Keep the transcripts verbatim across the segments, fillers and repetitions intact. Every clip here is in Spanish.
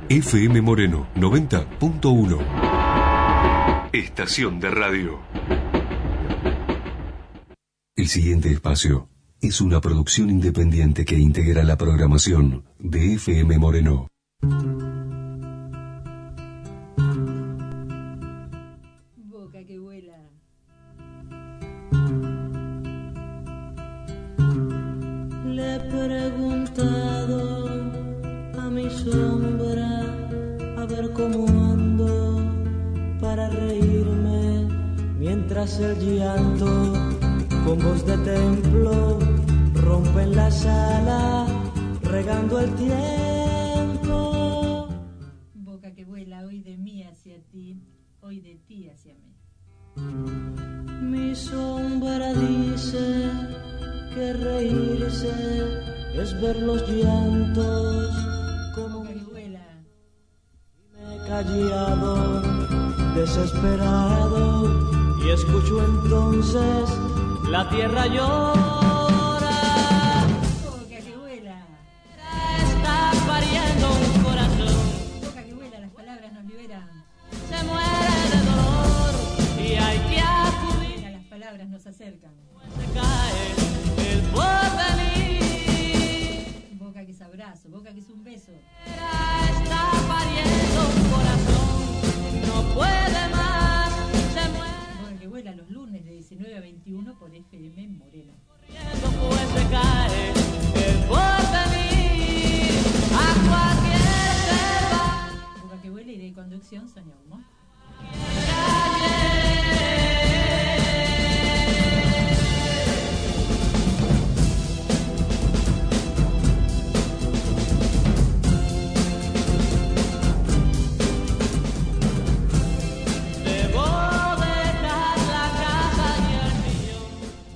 F M Moreno noventa punto uno. Estación de radio. El siguiente espacio es una producción independiente que integra la programación de F M Moreno. Boca que vuela. Le he preguntado a mi sombra a ver cómo ando para reírme mientras el llanto con voz de templo rompe en la sala regando el tiempo. Boca que vuela, hoy de mí hacia ti, hoy de ti hacia mí. Mi sombra dice que reírse es ver los llantos como Boca que vuela. me he callado, desesperado, y escucho entonces la tierra llora. Boca que vuela. Está pariendo un corazón, Boca que vuela, las palabras nos liberan. se muere de dolor y hay que acudir. Mira, las palabras nos acercan. Se cae el porvenir. Boca que es abrazo, boca que es un beso. Está pariendo un corazón, no puede más, se muere. Boca que vuela los lunes de diecinueve a veintiuno por F M Moreno. Corriendo, pues se cae el porvenir. A cualquier se va. Boca que vuela y de conducción Sonia Humo. Debo dejar la casa y el millón.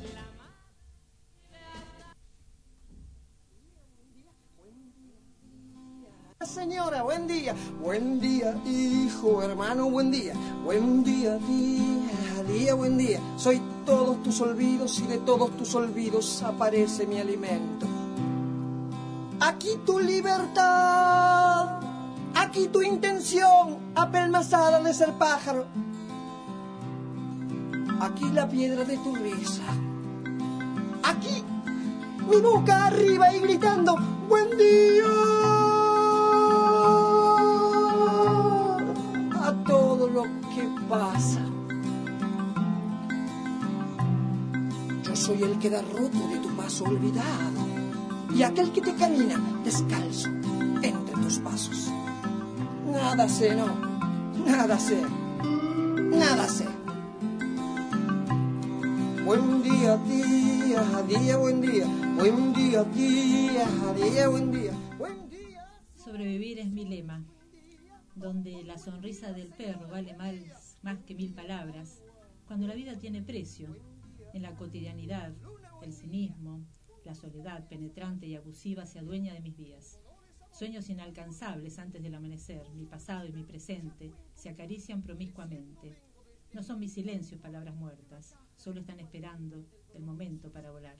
Señora, buen día, buen día, hijo, hermano, buen día, buen día, día, día, buen día. Soy todos tus olvidos y de todos tus olvidos aparece mi alimento. Aquí tu libertad, aquí tu intención, apelmazada de ser pájaro. Aquí la piedra de tu risa. Aquí mi boca arriba y gritando, buen día. A todo lo que pasa. Yo soy el que da roto de tu paso olvidado y aquel que te camina descalzo entre tus pasos. Nada sé, no, nada sé, nada sé. Buen día, día, día, buen día, buen día, día, día, buen día, buen día. Sobrevivir es mi lema, donde la sonrisa del perro vale más, más que mil palabras, cuando la vida tiene precio, en la cotidianidad, el cinismo, la soledad penetrante y abusiva se adueña de mis días. Sueños inalcanzables antes del amanecer, mi pasado y mi presente se acarician promiscuamente. No son mis silencios palabras muertas, solo están esperando el momento para volar.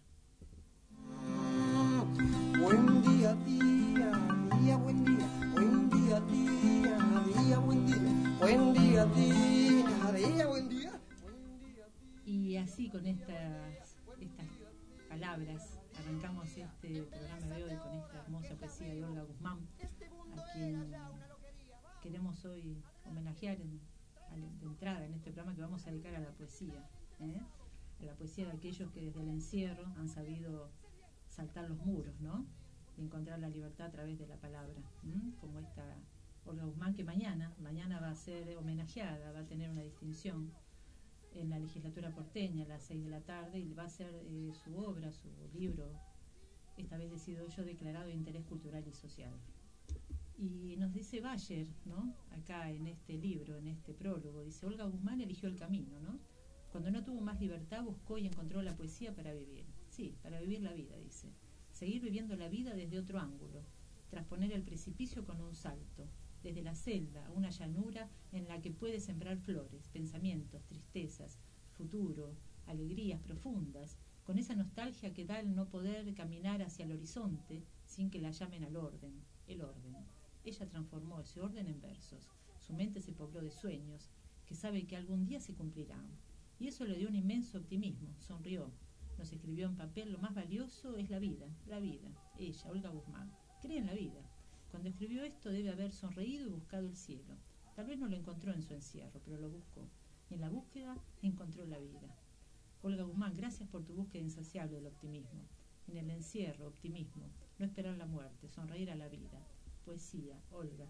Buen día, día, día, buen día, buen día, día, día, buen día, buen día, día, día, buen día. Y así con estas, estas palabras arrancamos este programa de hoy con esta hermosa poesía de Olga Guzmán, a quien queremos hoy homenajear en, de entrada en este programa que vamos a dedicar a la poesía, ¿eh? A la poesía de aquellos que desde el encierro han sabido saltar los muros, ¿no? Y encontrar la libertad a través de la palabra, ¿m? Como esta Olga Guzmán, que mañana, mañana va a ser homenajeada, va a tener una distinción en la legislatura porteña a las seis de la tarde y va a ser eh, su obra, su libro, esta vez decido yo, declarado de interés cultural y social. Y nos dice Bayer, ¿no? Acá en este libro, en este prólogo, dice: Olga Guzmán eligió el camino, ¿no? Cuando no tuvo más libertad, buscó y encontró la poesía para vivir. Sí, para vivir la vida, dice. Seguir viviendo la vida desde otro ángulo, trasponer el precipicio con un salto, desde la celda a una llanura en la que puede sembrar flores, pensamientos, tristezas, futuro, alegrías profundas, con esa nostalgia que da el no poder caminar hacia el horizonte sin que la llamen al orden, el orden. Ella transformó ese orden en versos. Su mente se pobló de sueños que sabe que algún día se cumplirán. Y eso le dio un inmenso optimismo. Sonrió. Nos escribió en papel: lo más valioso es la vida, la vida. Ella, Olga Guzmán, cree en la vida. Cuando escribió esto debe haber sonreído y buscado el cielo. Tal vez no lo encontró en su encierro, pero lo buscó. Y en la búsqueda encontró la vida. Olga Guzmán, gracias por tu búsqueda insaciable del optimismo. En el encierro, optimismo. No esperar la muerte, sonreír a la vida. Poesía, Olga.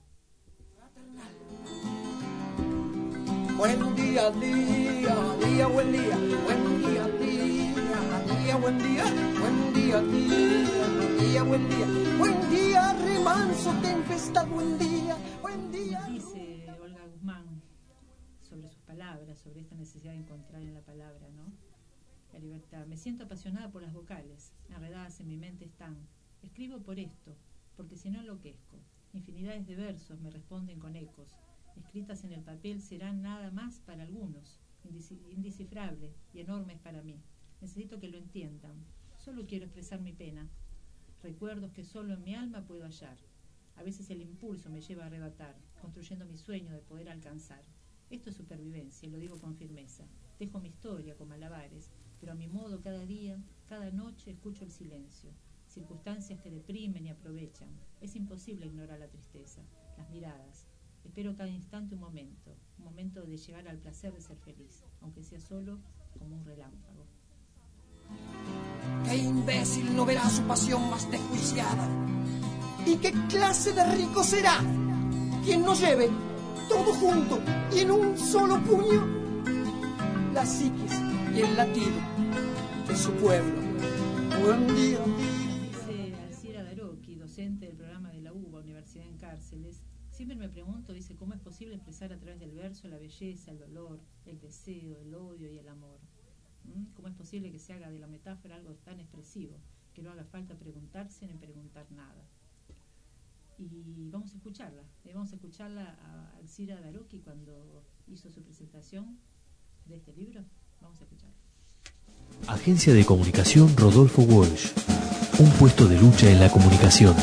Buen día, día, día, buen día. Buen día, día, día, buen día. Buen día, día, día, buen día. Buen día, remanso, tempestad, buen día. Buen día. Dice Olga Guzmán sobre sus palabras, sobre esta necesidad de encontrar en la palabra, ¿no? La libertad. Me siento apasionada por las vocales, enredadas en mi mente están. Escribo por esto, porque si no enloquezco. Infinidades de versos me responden con ecos. Escritas en el papel serán nada más para algunos, indescifrables y enormes para mí. Necesito que lo entiendan. Solo quiero expresar mi pena. Recuerdos que solo en mi alma puedo hallar. A veces el impulso me lleva a arrebatar, construyendo mi sueño de poder alcanzar. Esto es supervivencia, y lo digo con firmeza. Dejo mi historia con malabares, pero a mi modo cada día, cada noche escucho el silencio. Circunstancias que deprimen y aprovechan. Es imposible ignorar la tristeza, las miradas. Espero cada instante un momento, un momento de llegar al placer de ser feliz, aunque sea solo como un relámpago. Qué imbécil no verá su pasión más desjuiciada. ¿Y qué clase de rico será quien no lleve todo junto y en un solo puño la psiquis y el latido de su pueblo? Buen día. Dice Alcira Daroqui, docente del programa de la U B A, Universidad en Cárceles. Siempre me pregunto, dice, ¿cómo es posible expresar a través del verso la belleza, el dolor, el deseo, el odio y el amor? ¿Mm? ¿Cómo es posible que se haga de la metáfora algo tan expresivo, que no haga falta preguntarse ni preguntar nada? Y vamos a escucharla, eh, vamos a escucharla a Alcira Daroqui cuando hizo su presentación de este libro. Vamos a escucharla. Agencia de Comunicación Rodolfo Walsh, un puesto de lucha en la comunicación.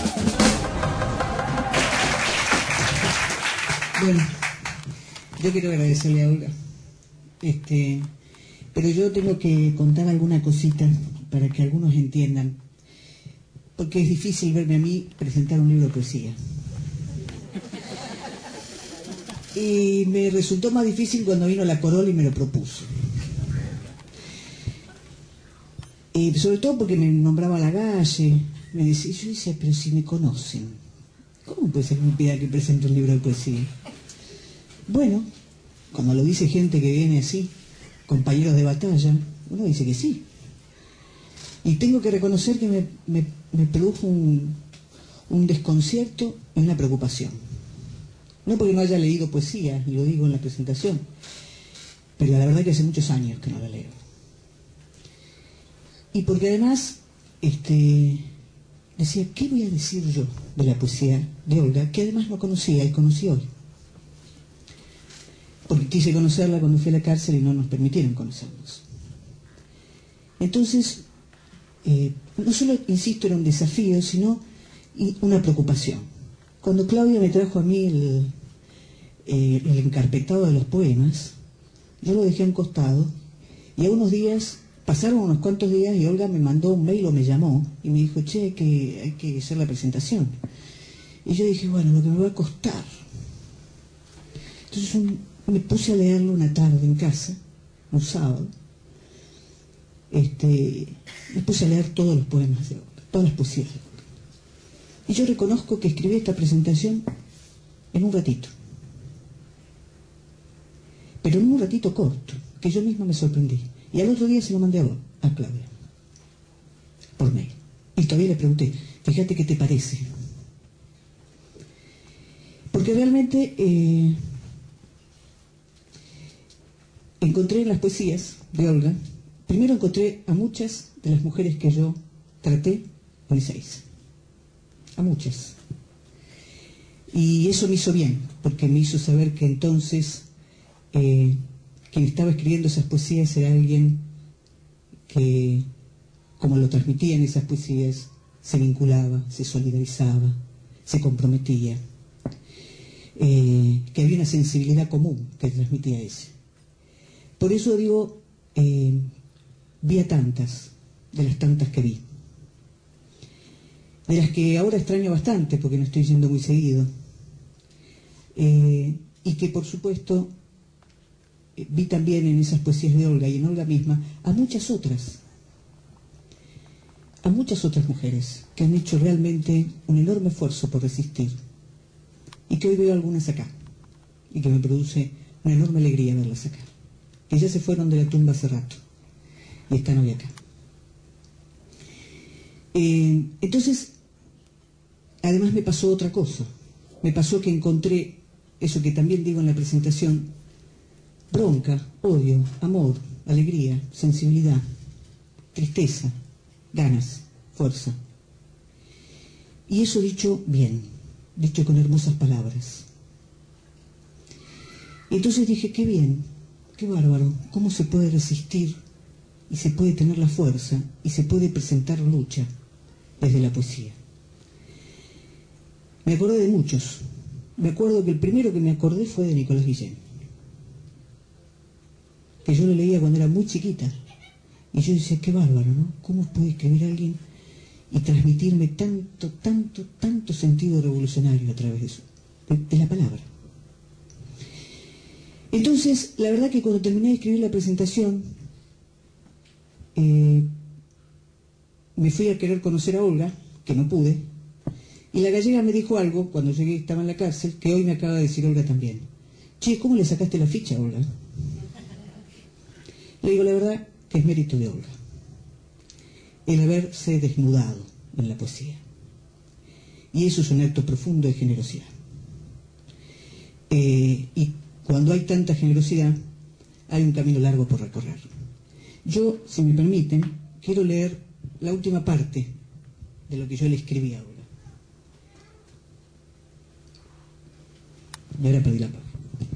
Bueno, yo quiero agradecerle a Olga, este, pero yo tengo que contar alguna cosita para que algunos entiendan, porque es difícil verme a mí presentar un libro de poesía. Y me resultó más difícil cuando vino la Corola y me lo propuso. Y sobre todo porque me nombraba Lagalle, me decía, yo decía, pero si me conocen, ¿cómo puede ser que me pida que presente un libro de poesía? Bueno, como lo dice gente que viene así, compañeros de batalla, uno dice que sí. Y tengo que reconocer que me, me, me produjo un, un desconcierto y una preocupación. No porque no haya leído poesía, y lo digo en la presentación, pero la verdad que hace muchos años que no la leo. Y porque además, este, decía, ¿qué voy a decir yo de la poesía de Olga, que además no conocía y conocí hoy? Porque quise conocerla cuando fui a la cárcel y no nos permitieron conocernos. Entonces, eh, no solo, insisto, era un desafío, sino una preocupación. Cuando Claudia me trajo a mí el, eh, el encarpetado de los poemas, yo lo dejé a un costado y a unos días, pasaron unos cuantos días y Olga me mandó un mail o me llamó y me dijo, che, que hay que hacer la presentación. Y yo dije, bueno, lo que me va a costar. Entonces un, me puse a leerlo una tarde en casa, un sábado. Este, me puse a leer todos los poemas de Olga, todas las poesías de Olga. Y yo reconozco que escribí esta presentación en un ratito. Pero en un ratito corto, que yo misma me sorprendí. Y al otro día se lo mandé a, a Claudia, por mail. Y todavía le pregunté, fíjate qué te parece. Porque realmente eh, encontré en las poesías de Olga, primero encontré a muchas de las mujeres que yo traté en Ezeiza. A muchas. Y eso me hizo bien, porque me hizo saber que entonces eh, quien estaba escribiendo esas poesías era alguien que, como lo transmitía en esas poesías, se vinculaba, se solidarizaba, se comprometía. eh, que había una sensibilidad común que transmitía ese. Por eso digo, eh, vi a tantas, de las tantas que vi, de las que ahora extraño bastante porque no estoy yendo muy seguido, eh, y que por supuesto eh, vi también en esas poesías de Olga y en Olga misma a muchas otras, a muchas otras mujeres que han hecho realmente un enorme esfuerzo por resistir y que hoy veo algunas acá y que me produce una enorme alegría verlas acá, que ya se fueron de la tumba hace rato y están hoy acá. Eh, entonces, además me pasó otra cosa. Me pasó que encontré eso que también digo en la presentación: bronca, odio, amor, alegría, sensibilidad, tristeza, ganas, fuerza. Y eso dicho bien, dicho con hermosas palabras. Y entonces dije, qué bien, qué bárbaro, cómo se puede resistir y se puede tener la fuerza y se puede presentar lucha desde la poesía. Me acordé de muchos. Me acuerdo que el primero que me acordé fue de Nicolás Guillén, que yo lo leía cuando era muy chiquita. Y yo decía, qué bárbaro, ¿no? ¿Cómo puede escribir alguien y transmitirme tanto, tanto, tanto sentido revolucionario a través de eso, de, de la palabra? Entonces, la verdad que cuando terminé de escribir la presentación, eh, me fui a querer conocer a Olga, que no pude, y la gallega me dijo algo, cuando llegué estaba en la cárcel, que hoy me acaba de decir Olga también. Che, ¿cómo le sacaste la ficha a Olga? Le digo la verdad que es mérito de Olga, el haberse desnudado en la poesía. Y eso es un acto profundo de generosidad. Eh, y cuando hay tanta generosidad, hay un camino largo por recorrer. Yo, si me permiten, quiero leer la última parte de lo que yo le escribí a Olga. Y ahora perdí la palabra.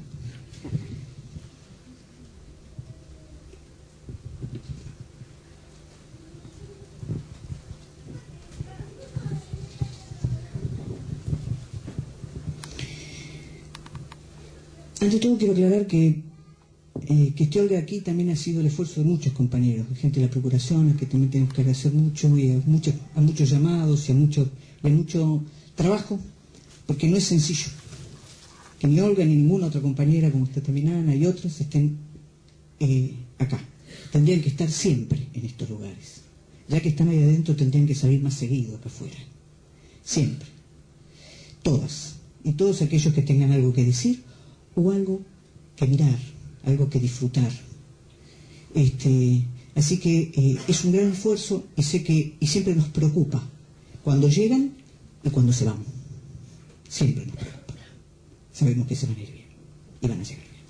Ante todo quiero aclarar que, eh, que este Olga aquí también ha sido el esfuerzo de muchos compañeros, de gente de la Procuración, a que también tenemos que agradecer mucho, y a muchos, a muchos llamados y a mucho, y a mucho trabajo, porque no es sencillo que ni Olga ni ninguna otra compañera, como está también Ana y otros, estén eh, acá. Tendrían que estar siempre en estos lugares. Ya que están ahí adentro, tendrían que salir más seguido acá afuera. Siempre. Todas. Y todos aquellos que tengan algo que decir o algo que mirar, algo que disfrutar. Este, así que eh, es un gran esfuerzo y sé que y siempre nos preocupa cuando llegan y cuando se van. Siempre nos preocupa. Sabemos que se van a ir bien y van a llegar bien.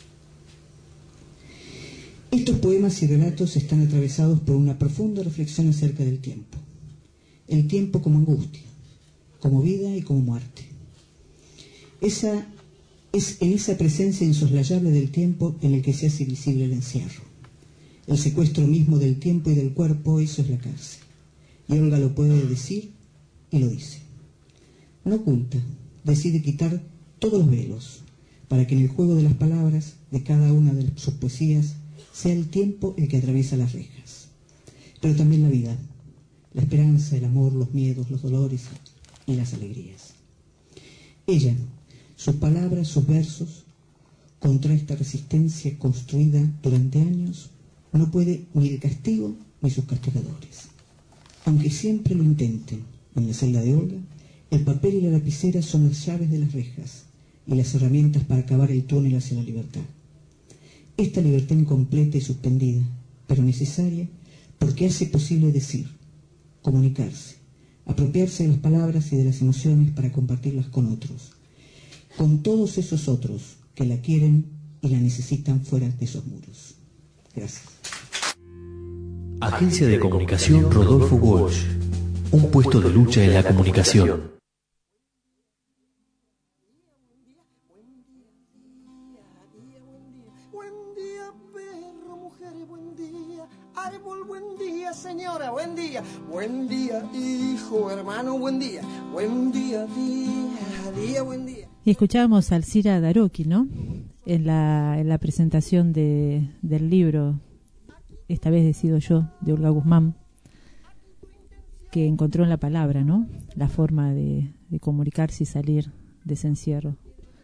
Estos poemas y relatos están atravesados por una profunda reflexión acerca del tiempo. El tiempo como angustia, como vida y como muerte. Esa Es en esa presencia insoslayable del tiempo en el que se hace visible el encierro. El secuestro mismo del tiempo y del cuerpo, eso es la cárcel. Y Olga lo puede decir y lo dice. No oculta, decide quitar todos los velos para que en el juego de las palabras de cada una de sus poesías sea el tiempo el que atraviesa las rejas. Pero también la vida, la esperanza, el amor, los miedos, los dolores y las alegrías. Ella, sus palabras, sus versos, contra esta resistencia construida durante años, no puede ni el castigo ni sus castigadores. Aunque siempre lo intenten, en la celda de Olga, el papel y la lapicera son las llaves de las rejas y las herramientas para acabar el túnel hacia la libertad. Esta libertad incompleta y suspendida, pero necesaria, porque hace posible decir, comunicarse, apropiarse de las palabras y de las emociones para compartirlas con otros, con todos esos otros que la quieren y la necesitan fuera de esos muros. Gracias. Agencia de Comunicación Rodolfo Walsh. Un puesto de lucha en la comunicación. Buen día, perro, mujer. mujeres, buen día. Árbol, buen día, señora, buen día. Buen día, hijo, hermano, buen día. Buen día, día, día, buen día. Y escuchábamos a Alcira Daroqui, ¿no? En la, en la presentación de, del libro, esta vez decido yo, de Olga Guzmán, que encontró en la palabra, ¿no? La forma de, de comunicarse y salir de ese encierro.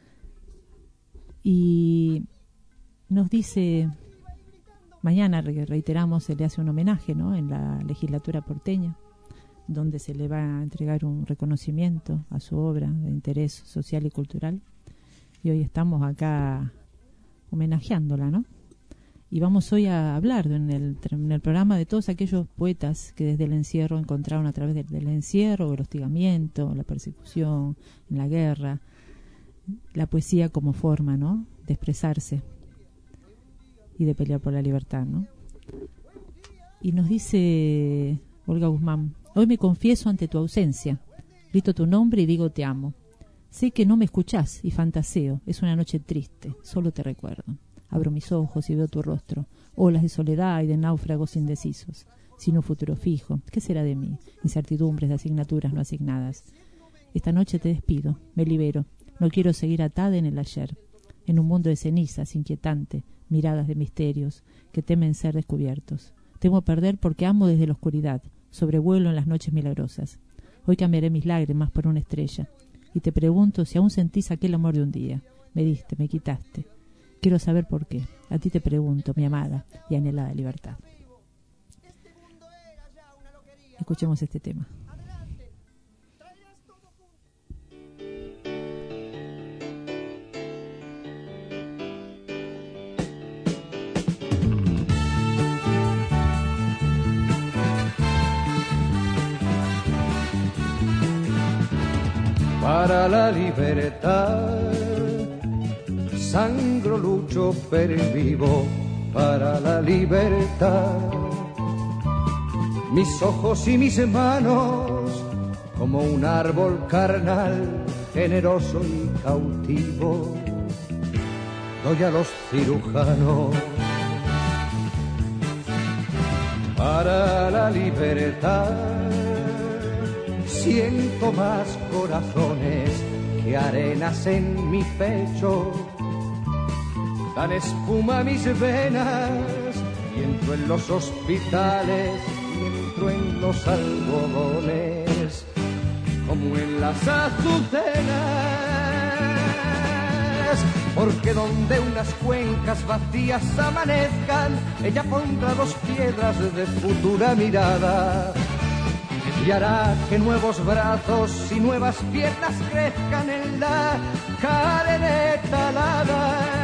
Y nos dice, mañana reiteramos, se le hace un homenaje, ¿no? En la legislatura porteña, donde se le va a entregar un reconocimiento a su obra de interés social y cultural. Y hoy estamos acá homenajeándola, ¿no? Y vamos hoy a hablar en el, en el programa de todos aquellos poetas que desde el encierro encontraron a través del, del encierro, el hostigamiento, la persecución, la guerra, la poesía como forma, ¿no? De expresarse y de pelear por la libertad, ¿no? Y nos dice Olga Guzmán: hoy me confieso ante tu ausencia, grito tu nombre y digo te amo. Sé que no me escuchás y fantaseo, es una noche triste, solo te recuerdo. Abro mis ojos y veo tu rostro, olas de soledad y de náufragos indecisos. Sin un futuro fijo, ¿qué será de mí? Incertidumbres de asignaturas no asignadas. Esta noche te despido, me libero. No quiero seguir atada en el ayer, en un mundo de cenizas, inquietante, miradas de misterios que temen ser descubiertos. Temo perder porque amo desde la oscuridad, sobrevuelo en las noches milagrosas. Hoy cambiaré mis lágrimas por una estrella, y te pregunto si aún sentís aquel amor de un día. Me diste, me quitaste. Quiero saber por qué. A ti te pregunto, mi amada y anhelada libertad. Escuchemos este tema. Para la libertad sangro, lucho, pervivo para la libertad. Mis ojos y mis manos como un árbol carnal, generoso y cautivo, doy a los cirujanos. Para la libertad siento más corazones que arenas en mi pecho. Dan espuma a mis venas y entro en los hospitales y entro en los algodones como en las azucenas, porque donde unas cuencas vacías amanezcan, ella pondrá dos piedras de futura mirada y hará que nuevos brazos y nuevas piernas crezcan en la carne talada.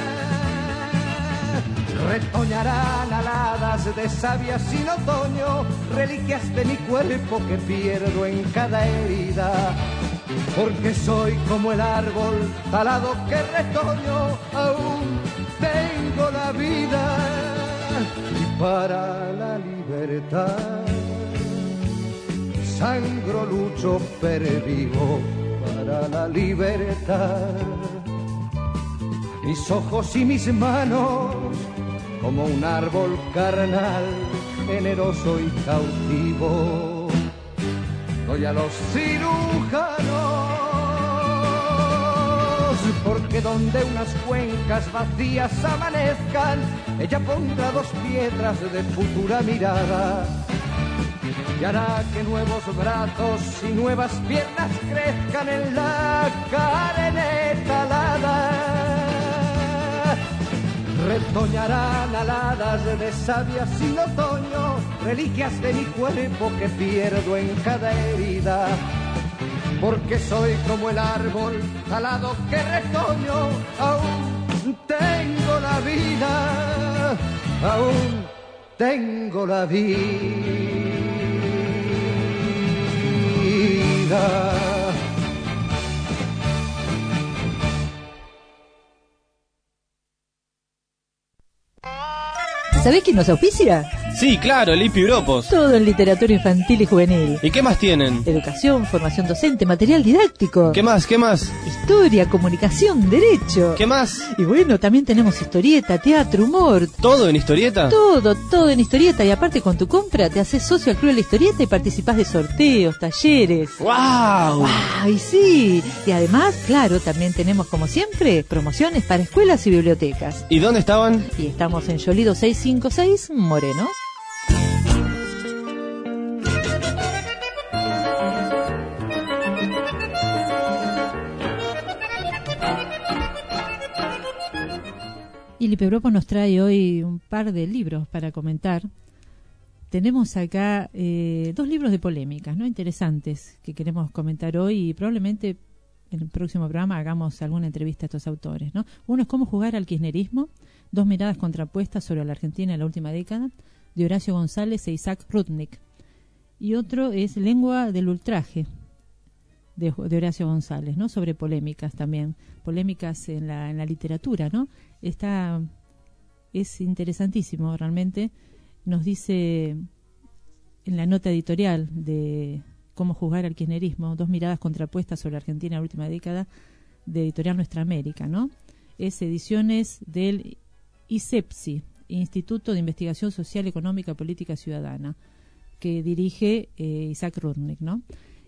Retoñarán aladas de savia sin otoño, reliquias de mi cuerpo que pierdo en cada herida, porque soy como el árbol talado que retoño, aún tengo la vida. Y para la libertad sangro, lucho, pervivo para la libertad. Mis ojos y mis manos como un árbol carnal, generoso y cautivo, doy a los cirujanos, porque donde unas cuencas vacías amanezcan, ella pondrá dos piedras de futura mirada y hará que nuevos brazos y nuevas piernas crezcan en la carne talada. Retoñarán aladas de savia sin otoño, reliquias de mi cuerpo que pierdo en cada herida, porque soy como el árbol talado que retoño, aún tengo la vida, aún tengo la vida. ¿Sabés quién nos auspicia? Sí, claro, Lipibropos. Todo en literatura infantil y juvenil. ¿Y qué más tienen? Educación, formación docente, material didáctico. ¿Qué más? ¿Qué más? Historia, comunicación, derecho. ¿Qué más? Y bueno, también tenemos historieta, teatro, humor. ¿Todo en historieta? Todo, todo en historieta. Y aparte con tu compra te haces socio al Club de la Historieta y participás de sorteos, talleres. ¡Wow! ¡Ay, sí! Y además, claro, también tenemos como siempre promociones para escuelas y bibliotecas. ¿Y dónde estaban? Y estamos en Yolido seiscientos cincuenta y seis, Moreno. Y Lipibropos nos trae hoy un par de libros para comentar. Tenemos acá eh, dos libros de polémicas, ¿no? Interesantes, que queremos comentar hoy y probablemente en el próximo programa hagamos alguna entrevista a estos autores, ¿no? Uno es Cómo jugar al kirchnerismo, dos miradas contrapuestas sobre la Argentina en la última década, de Horacio González e Isaac Rudnick. Y otro es Lengua del ultraje, de, de Horacio González, ¿no? Sobre polémicas también, polémicas en la, en la literatura, ¿no? Está, es interesantísimo realmente. Nos dice en la nota editorial de Cómo juzgar al kirchnerismo, dos miradas contrapuestas sobre la Argentina en la última década, de Editorial Nuestra América, ¿no? Es ediciones del ISEPSI, Instituto de Investigación Social, Económica, Política Ciudadana, que dirige eh, Isaac Rudnick, ¿no?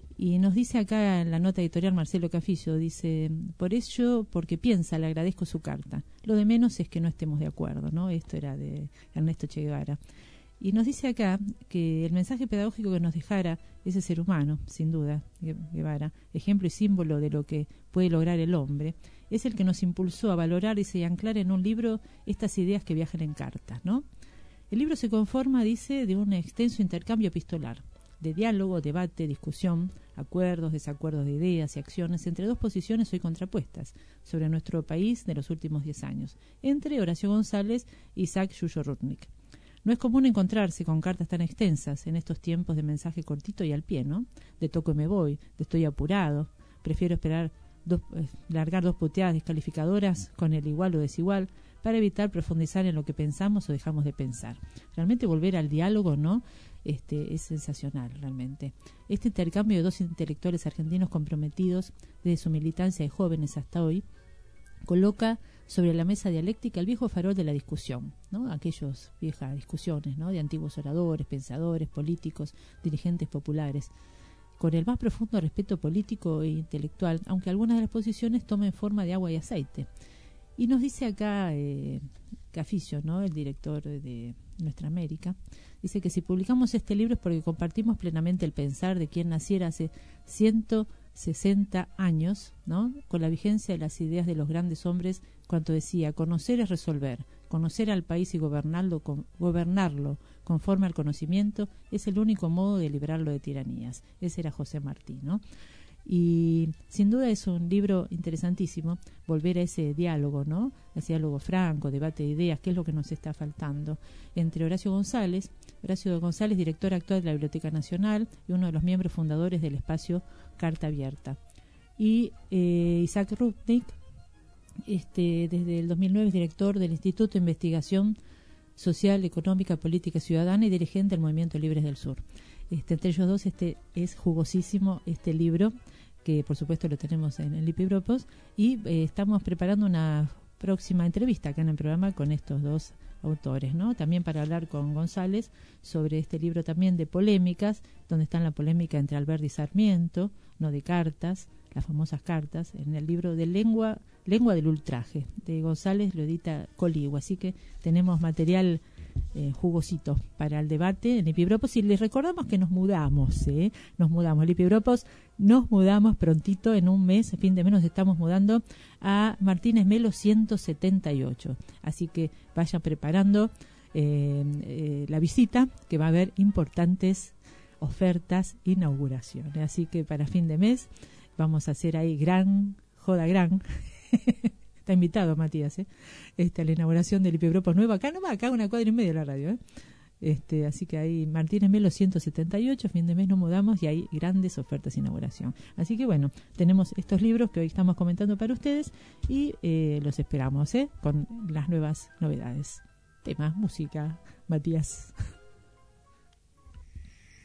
Y nos dice acá en la nota editorial Marcelo Cafillo, dice, por ello, porque piensa, le agradezco su carta. Lo de menos es que no estemos de acuerdo, ¿no? Esto era de Ernesto Che Guevara. Y nos dice acá que el mensaje pedagógico que nos dejara ese ser humano, sin duda, Guevara, ejemplo y símbolo de lo que puede lograr el hombre, es el que nos impulsó a valorar y anclar en un libro estas ideas que viajan en cartas, ¿no? El libro se conforma, dice, de un extenso intercambio epistolar, de diálogo, debate, discusión, acuerdos, desacuerdos de ideas y acciones entre dos posiciones hoy contrapuestas sobre nuestro país de los últimos diez años, entre Horacio González y Isaac Yuyo Rudnick. No es común encontrarse con cartas tan extensas en estos tiempos de mensaje cortito y al pie, ¿no? De toco y me voy, de estoy apurado, prefiero esperar dos, eh, largar dos puteadas descalificadoras con el igual o desigual para evitar profundizar en lo que pensamos o dejamos de pensar. Realmente volver al diálogo, ¿no? Este, es sensacional, realmente. Este intercambio de dos intelectuales argentinos comprometidos desde su militancia de jóvenes hasta hoy coloca sobre la mesa dialéctica el viejo farol de la discusión, ¿no? Aquellas viejas discusiones, ¿no? De antiguos oradores, pensadores, políticos, dirigentes populares, con el más profundo respeto político e intelectual, aunque algunas de las posiciones tomen forma de agua y aceite. Y nos dice acá eh, Cafillo, ¿no? El director de Nuestra América, dice que si publicamos este libro es porque compartimos plenamente el pensar de quien naciera hace ciento sesenta años, ¿no? Con la vigencia de las ideas de los grandes hombres, cuanto decía, conocer es resolver, conocer al país y gobernarlo, con, gobernarlo conforme al conocimiento es el único modo de librarlo de tiranías. Ese era José Martí, ¿no? Y sin duda es un libro interesantísimo, volver a ese diálogo, ¿no? Ese diálogo franco, debate de ideas, qué es lo que nos está faltando, entre Horacio González, Horacio González, director actual de la Biblioteca Nacional y uno de los miembros fundadores del espacio Carta Abierta, y eh, Isaac Rudnick, este, desde el dos mil nueve es director del Instituto de Investigación Social, Económica, Política Ciudadana y dirigente del Movimiento Libres del Sur. Este, entre ellos dos este es jugosísimo este libro, que por supuesto lo tenemos en el Lipibropos, y eh, estamos preparando una próxima entrevista acá en el programa con estos dos autores, ¿no? También para hablar con González sobre este libro también de polémicas, donde está la polémica entre Alberdi y Sarmiento, no de cartas, las famosas cartas, en el libro de Lengua, Lengua del Ultraje, de González, lo edita Coligua, así que tenemos material Eh, jugosito para el debate en Lipibropos, y les recordamos que nos mudamos, ¿eh? nos mudamos, Lipibropos, nos mudamos prontito, en un mes, a fin de mes nos estamos mudando a Martínez Melo ciento setenta y ocho, así que vayan preparando eh, eh, la visita, que va a haber importantes ofertas, inauguraciones, así que para fin de mes vamos a hacer ahí gran, joda gran está invitado Matías, ¿eh? Este, a la inauguración del Lipibropos nuevo, acá nomás, acá una cuadra y media de la radio, ¿eh? Este, así que ahí Martínez Melo ciento setenta y ocho, fin de mes nos mudamos y hay grandes ofertas de inauguración. Así que bueno, tenemos estos libros que hoy estamos comentando para ustedes y eh, los esperamos, ¿eh? Con las nuevas novedades. Temas, música, Matías.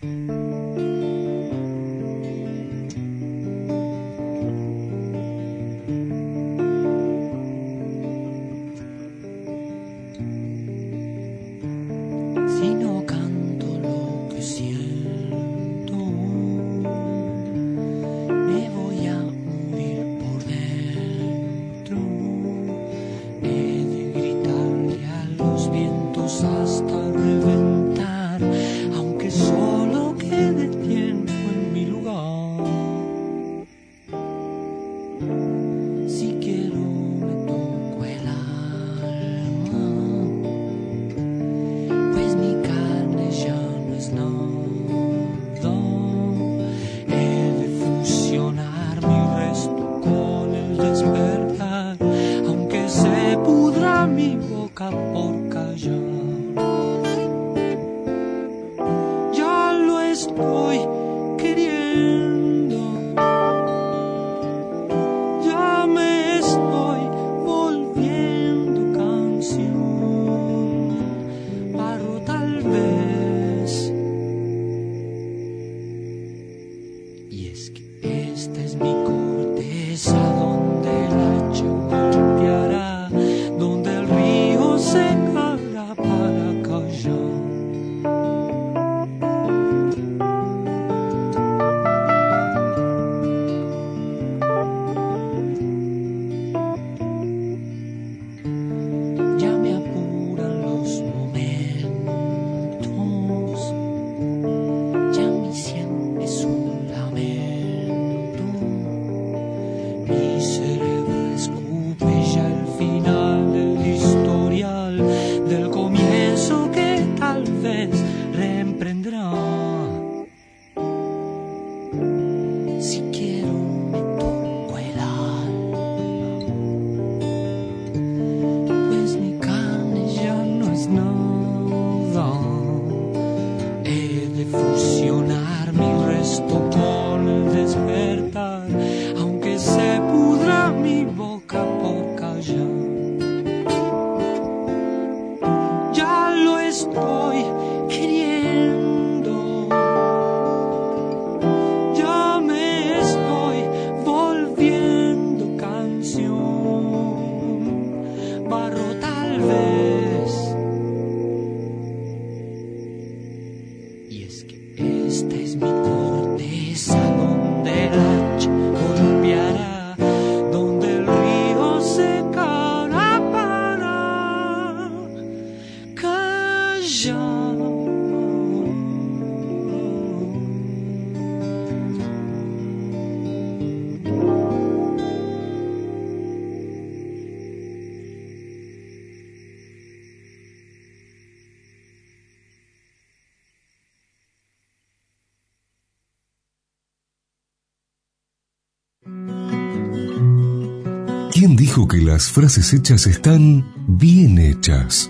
¿Quién dijo que las frases hechas están bien hechas?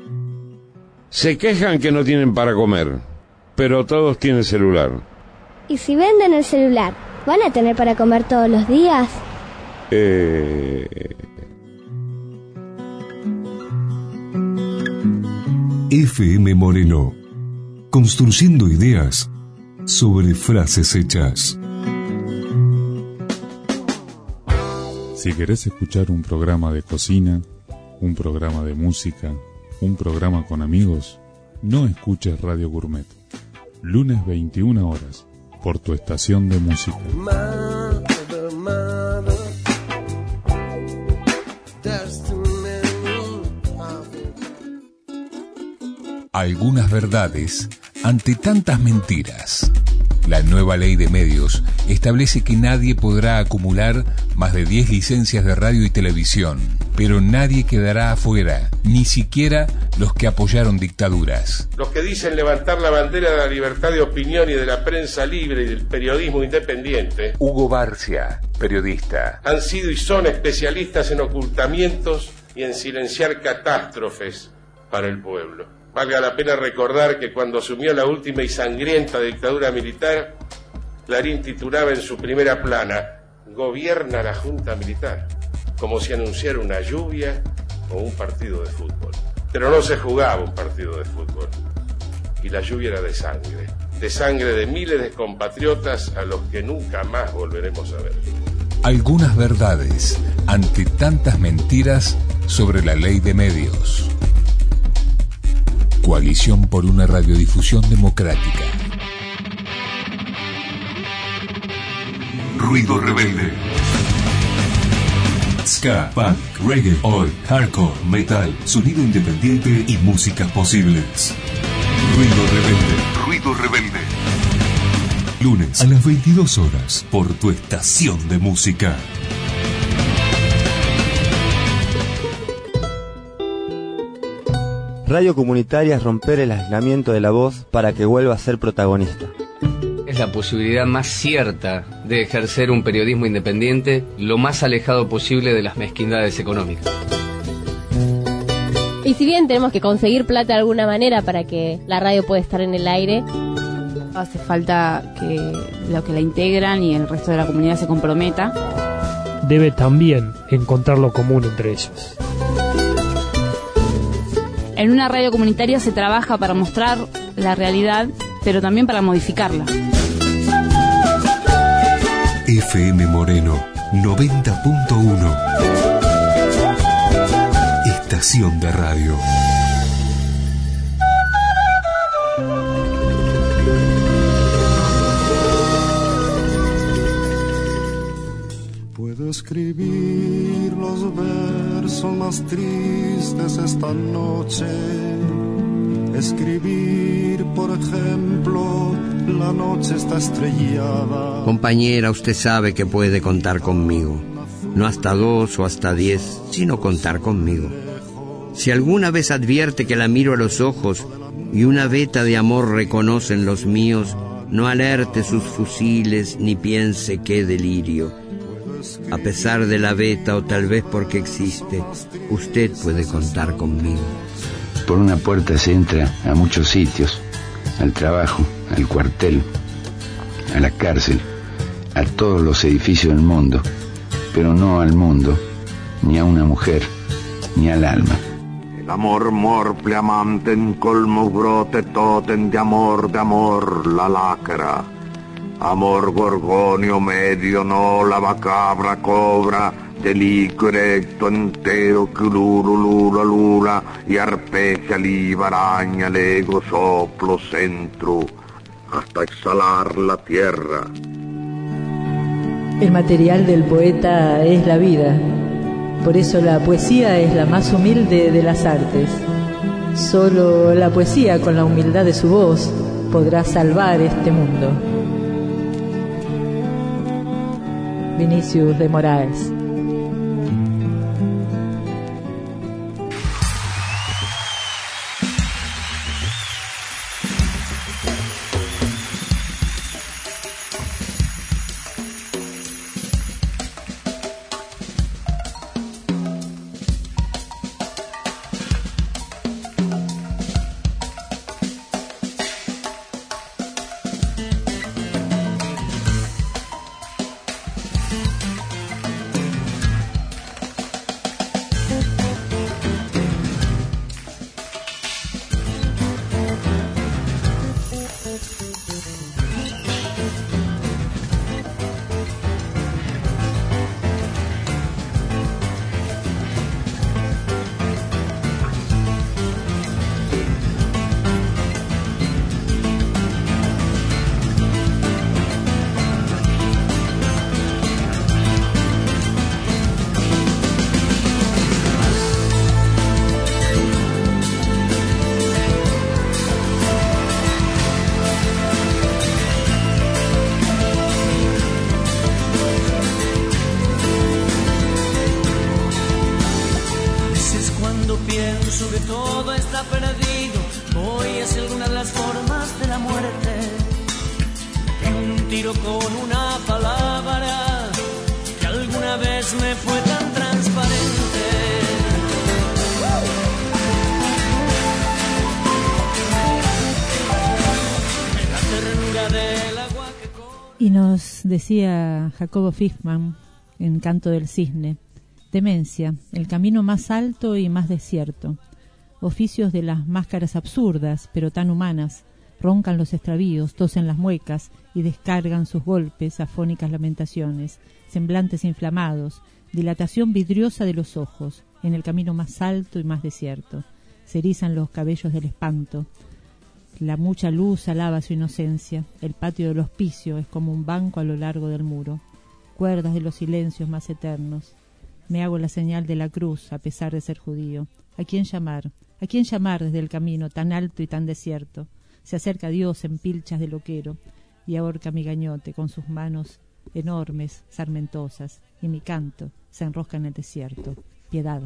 Se quejan que no tienen para comer, pero todos tienen celular. ¿Y si venden el celular, van a tener para comer todos los días? Eh... F M Moreno, construyendo ideas sobre frases hechas. Si querés escuchar un programa de cocina, un programa de música, un programa con amigos, no escuches Radio Gourmet. Lunes veintiuna horas, por tu estación de música. Mother, mother, there's too many of it. Algunas verdades ante tantas mentiras. La nueva ley de medios establece que nadie podrá acumular más de diez licencias de radio y televisión, pero nadie quedará afuera, ni siquiera los que apoyaron dictaduras. Los que dicen levantar la bandera de la libertad de opinión y de la prensa libre y del periodismo independiente, Hugo Barcia, periodista, han sido y son especialistas en ocultamientos y en silenciar catástrofes para el pueblo. Valga la pena recordar que cuando asumió la última y sangrienta dictadura militar, Clarín titulaba en su primera plana: "Gobierna la Junta Militar", como si anunciara una lluvia o un partido de fútbol. Pero no se jugaba un partido de fútbol, y la lluvia era de sangre. de sangre de miles de compatriotas a los que nunca más volveremos a ver. Algunas verdades ante tantas mentiras sobre la ley de medios. Coalición por una radiodifusión democrática. Ruido rebelde. Ska, punk, reggae, oi, hardcore, metal, sonido independiente y músicas posibles. Ruido rebelde. Ruido rebelde. Lunes a las veintidós horas por tu estación de música. Radio comunitaria es romper el aislamiento de la voz para que vuelva a ser protagonista. Es la posibilidad más cierta de ejercer un periodismo independiente lo más alejado posible de las mezquindades económicas. Y si bien tenemos que conseguir plata de alguna manera para que la radio pueda estar en el aire, hace falta que los que la integran y el resto de la comunidad se comprometa. Debe también encontrar lo común entre ellos. En una radio comunitaria se trabaja para mostrar la realidad, pero también para modificarla. F M Moreno noventa punto uno. Estación de radio. Puedo escribir los versos más tristes esta noche. Escribir, por ejemplo, la noche está estrellada. Compañera, usted sabe que puede contar conmigo. No hasta dos o hasta diez, sino contar conmigo. Si alguna vez advierte que la miro a los ojos y una veta de amor reconoce en los míos, no alerte sus fusiles ni piense qué delirio. A pesar de la veta o tal vez porque existe, usted puede contar conmigo. Por una puerta se entra a muchos sitios, al trabajo, al cuartel, a la cárcel, a todos los edificios del mundo, pero no al mundo, ni a una mujer, ni al alma. El amor morple amante en colmo brote totem de amor, de amor, la lacra. Amor gorgonio medio, no la macabra cobra, delico erecto entero que luro, lura, lura, y arpegia, liba, araña, lego, soplo, centro, hasta exhalar la tierra. El material del poeta es la vida. Por eso la poesía es la más humilde de las artes. Solo la poesía, con la humildad de su voz, podrá salvar este mundo. Vinicius de Moraes. Y nos decía Jacobo Fischmann en Canto del Cisne: demencia, el camino más alto y más desierto, oficios de las máscaras absurdas pero tan humanas, Roncan los extravíos, tosen las muecas y descargan sus golpes, afónicas lamentaciones, semblantes inflamados, dilatación vidriosa de los ojos, en el camino más alto y más desierto. Se erizan los cabellos del espanto. La mucha luz alaba su inocencia. El patio del hospicio es como un banco a lo largo del muro. Cuerdas de los silencios más eternos. Me hago la señal de la cruz, a pesar de ser judío. ¿A quién llamar? ¿A quién llamar desde el camino tan alto y tan desierto? Se acerca Dios en pilchas de loquero y ahorca mi gañote con sus manos enormes, sarmentosas, y mi canto se enrosca en el desierto. Piedad.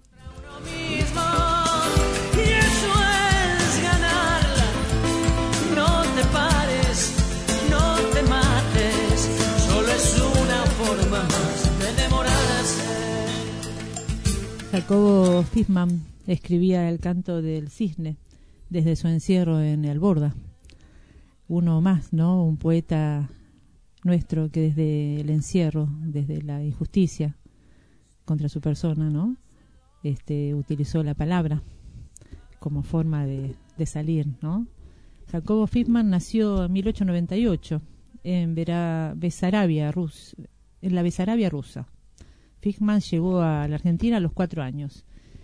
Y eso es ganarla. No te pares, no te mates, solo es una forma más de demorarse. Jacobo Fishman escribía el canto del cisne desde su encierro en Alborda. Uno más, ¿no? Un poeta nuestro que desde el encierro, desde la injusticia contra su persona, ¿no? Este, utilizó la palabra como forma de, de salir, ¿no? Jacobo Fishman nació en mil ochocientos noventa y ocho en Vera, Besarabia, Rus, en la Besarabia rusa. Fishman llegó a la Argentina a los cuatro años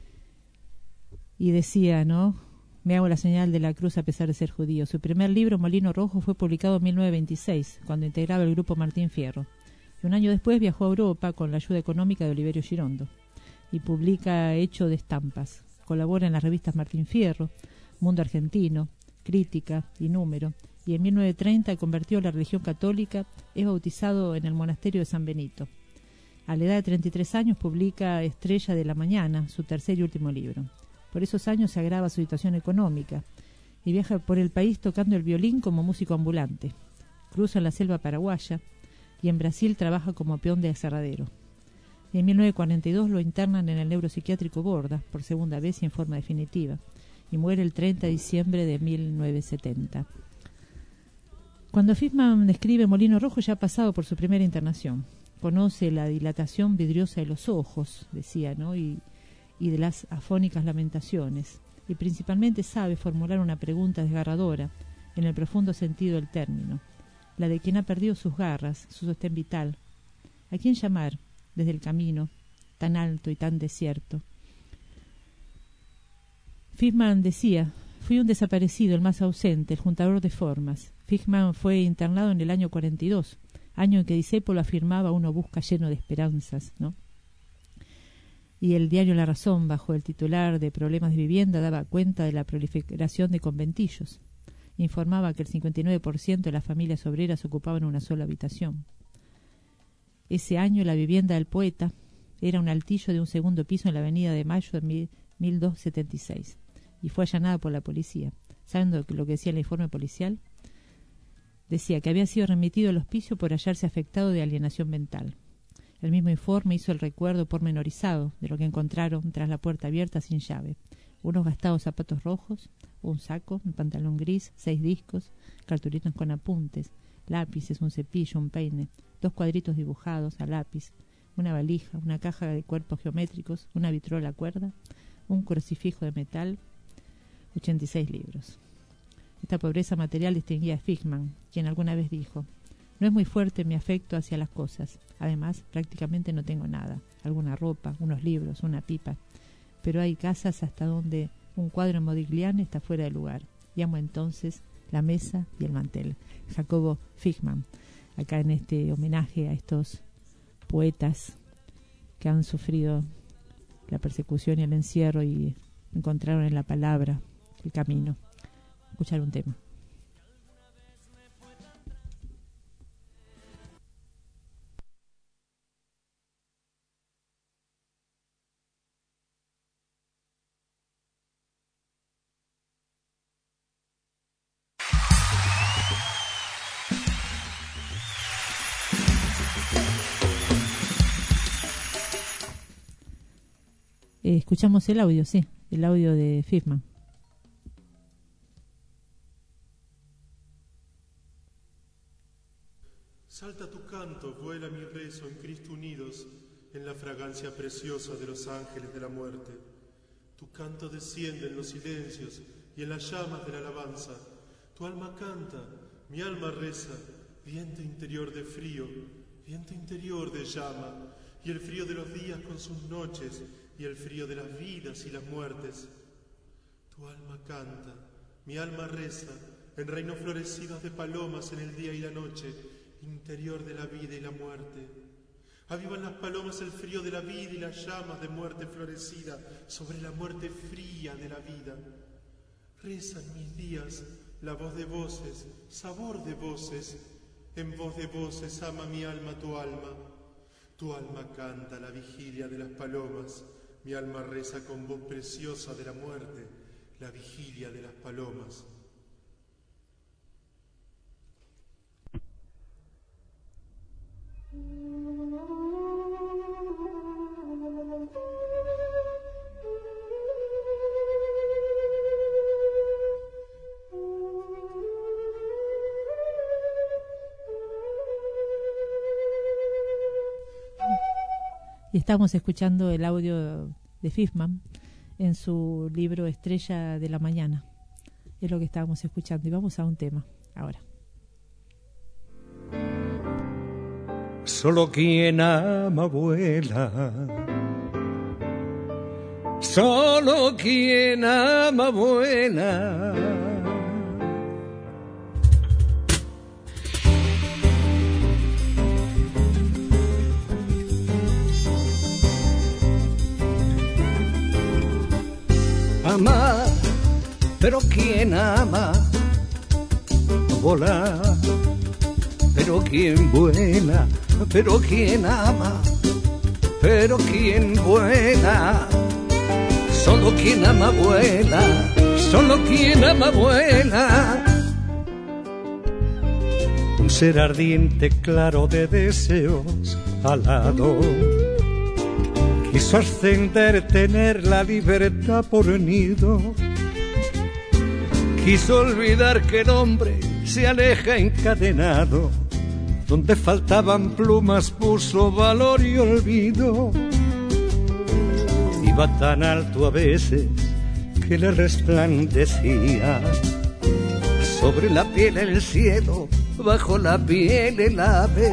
y decía, ¿no? Me hago la señal de la cruz a pesar de ser judío. Su primer libro, Molino Rojo, fue publicado en mil novecientos veintiséis, cuando integraba el grupo Martín Fierro. Y un año después viajó a Europa con la ayuda económica de Oliverio Girondo y publica Hecho de Estampas. Colabora en las revistas Martín Fierro, Mundo Argentino, Crítica y Número. Y en mil novecientos treinta convirtió a la religión católica, es bautizado en el monasterio de San Benito. A la edad de treinta y tres años publica Estrella de la Mañana, su tercer y último libro. Por esos años se agrava su situación económica y viaja por el país tocando el violín como músico ambulante. Cruza en la selva paraguaya y en Brasil trabaja como peón de aserradero. Y en mil novecientos cuarenta y dos lo internan en el neuropsiquiátrico Borda por segunda vez y en forma definitiva, y muere el treinta de diciembre de mil novecientos setenta. Cuando Fishman describe Molino Rojo ya ha pasado por su primera internación. Conoce la dilatación vidriosa de los ojos, decía, ¿no? y y de las afónicas lamentaciones, y principalmente sabe formular una pregunta desgarradora en el profundo sentido del término, la de quien ha perdido sus garras, su sostén vital. ¿A quién llamar desde el camino tan alto y tan desierto? Fishman decía, fui un desaparecido, el más ausente, el juntador de formas. Fishman fue internado en el año cuarenta y dos, año en que Discépolo afirmaba uno busca lleno de esperanzas, ¿no? Y el diario La Razón, bajo el titular de Problemas de Vivienda, daba cuenta de la proliferación de conventillos. Informaba que el cincuenta y nueve por ciento de las familias obreras ocupaban una sola habitación. Ese año la vivienda del poeta era un altillo de un segundo piso en la avenida de Mayo de mil doscientos setenta y seis y fue allanada por la policía. ¿Saben lo que decía el informe policial? Decía que había sido remitido al hospicio por hallarse afectado de alienación mental. El mismo informe hizo el recuerdo pormenorizado de lo que encontraron tras la puerta abierta sin llave. Unos gastados zapatos rojos, un saco, un pantalón gris, seis discos, cartulinas con apuntes, lápices, un cepillo, un peine, dos cuadritos dibujados a lápiz, una valija, una caja de cuerpos geométricos, una vitrola a cuerda, un crucifijo de metal, ochenta y seis libros. Esta pobreza material distinguía a Fishman, quien alguna vez dijo: no es muy fuerte mi afecto hacia las cosas. Además, prácticamente no tengo nada. Alguna ropa, unos libros, una pipa. Pero hay casas hasta donde un cuadro en Modigliani está fuera de lugar. Y amo entonces la mesa y el mantel. Jacobo Fishman, acá en este homenaje a estos poetas que han sufrido la persecución y el encierro y encontraron en la palabra el camino. Escuchar un tema. Eh, escuchamos el audio, sí, el audio de Fishman. Salta tu canto, vuela mi beso en Cristo unidos, en la fragancia preciosa de los ángeles de la muerte. Tu canto desciende en los silencios y en las llamas de la alabanza. Tu alma canta, mi alma reza, viento interior de frío, viento interior de llama, y el frío de los días con sus noches, y el frío de las vidas y las muertes. Tu alma canta, mi alma reza, en reinos florecidos de palomas en el día y la noche, interior de la vida y la muerte. Avivan las palomas el frío de la vida y las llamas de muerte florecida sobre la muerte fría de la vida. Rezan mis días la voz de voces, sabor de voces, en voz de voces ama mi alma tu alma. Tu alma canta la vigilia de las palomas, mi alma reza con voz preciosa de la muerte, la vigilia de las palomas. Y estamos escuchando el audio de Fishman en su libro Estrella de la Mañana. Es lo que estábamos escuchando. Y vamos a un tema ahora. Solo quien ama vuela. Solo quien ama vuela. Amar, pero quien ama volar, pero quien vuela, pero quien ama, pero quien vuela, solo quien ama vuela, solo quien ama vuela. Un ser ardiente claro de deseos alado quiso ascender, tener la libertad por nido. Quiso olvidar que el hombre se aleja encadenado. Donde faltaban plumas puso valor y olvido. Iba tan alto a veces que le resplandecía sobre la piel el cielo, bajo la piel el ave.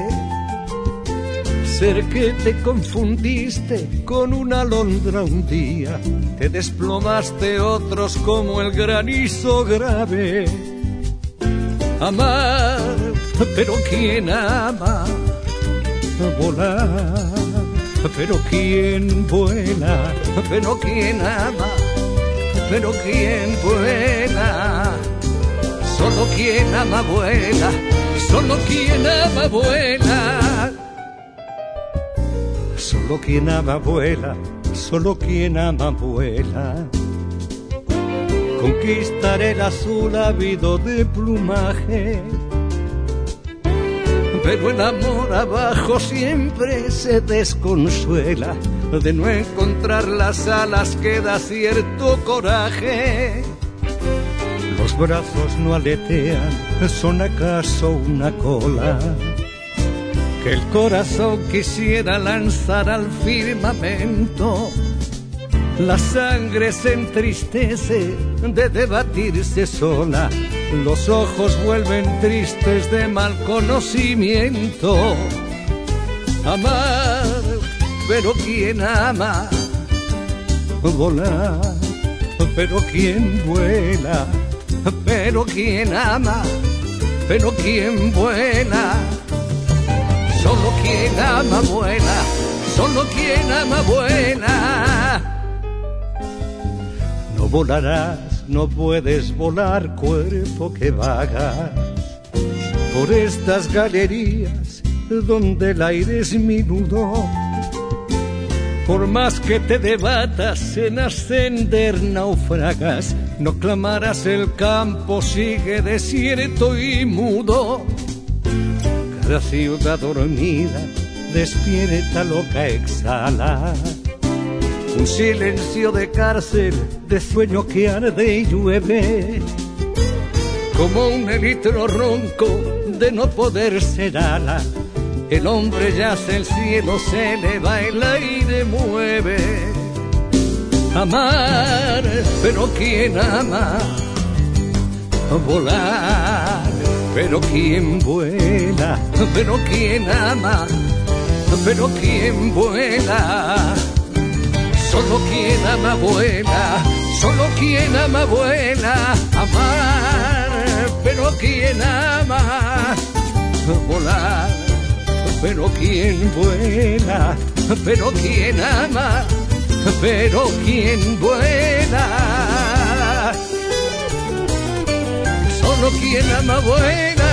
Ser que te confundiste con una alondra un día, te desplomaste otros como el granizo grave. Amar, pero quien ama, volar, pero quien vuela, pero quien ama, pero quien vuela, solo quien ama vuela, solo quien ama vuela. Solo quien ama vuela, solo quien ama vuela. Conquistar el azul ávido de plumaje, pero el amor abajo siempre se desconsuela. De no encontrar las alas queda cierto coraje. Los brazos no aletean, son acaso una cola que el corazón quisiera lanzar al firmamento. La sangre se entristece de debatirse sola, los ojos vuelven tristes de mal conocimiento. Amar, pero quien ama, volar, pero quien vuela, pero quien ama, pero quien vuela. Solo quien ama vuela, solo quien ama vuela. No volarás, no puedes volar, cuerpo que vagas por estas galerías donde el aire es minudo. Por más que te debatas en ascender naufragas, no clamarás, el campo sigue desierto y mudo. Cada ciudad dormida despierta loca exhala un silencio de cárcel, de sueño que arde y llueve, como un elitro ronco de no poder ser ala. El hombre yace, el cielo se eleva, el aire mueve. Amar, pero quien ama, volar. Pero quien vuela, pero quien ama, pero quien vuela. Solo quien ama vuela, solo quien ama vuela. Amar, pero quien ama volar. Pero quien vuela, pero quien ama, pero quien vuela. Solo quien ama vuela.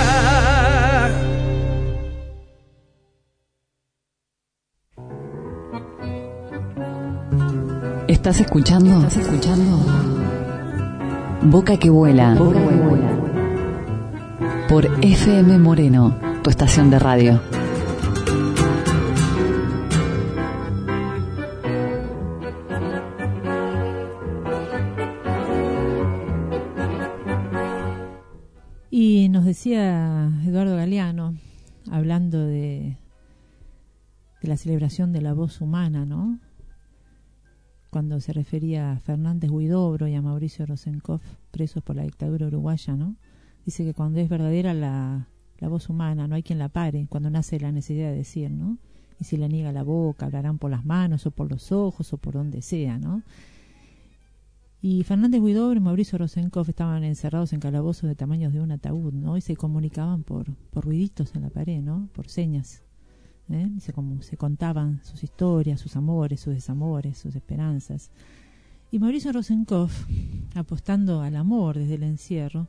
¿Estás escuchando? ¿Estás escuchando? Boca que vuela. Boca que vuela. Por F M Moreno, tu estación de radio. Y nos decía Eduardo Galeano, hablando de, de la celebración de la voz humana, ¿no? Cuando se refería a Fernández Huidobro y a Mauricio Rosenkopf, presos por la dictadura uruguaya, ¿no? Dice que cuando es verdadera la, la voz humana, no hay quien la pare, cuando nace la necesidad de decir, ¿no? Y si le niega la boca, hablarán por las manos o por los ojos o por donde sea, ¿no? Y Fernández Huidobro y Mauricio Rosenkopf estaban encerrados en calabozos de tamaños de un ataúd, ¿no? Y se comunicaban por, por ruiditos en la pared, ¿no? Por señas. ¿Eh? Se, como, se contaban sus historias, sus amores, sus desamores, sus esperanzas. Y Mauricio Rosenkopf, apostando al amor desde el encierro,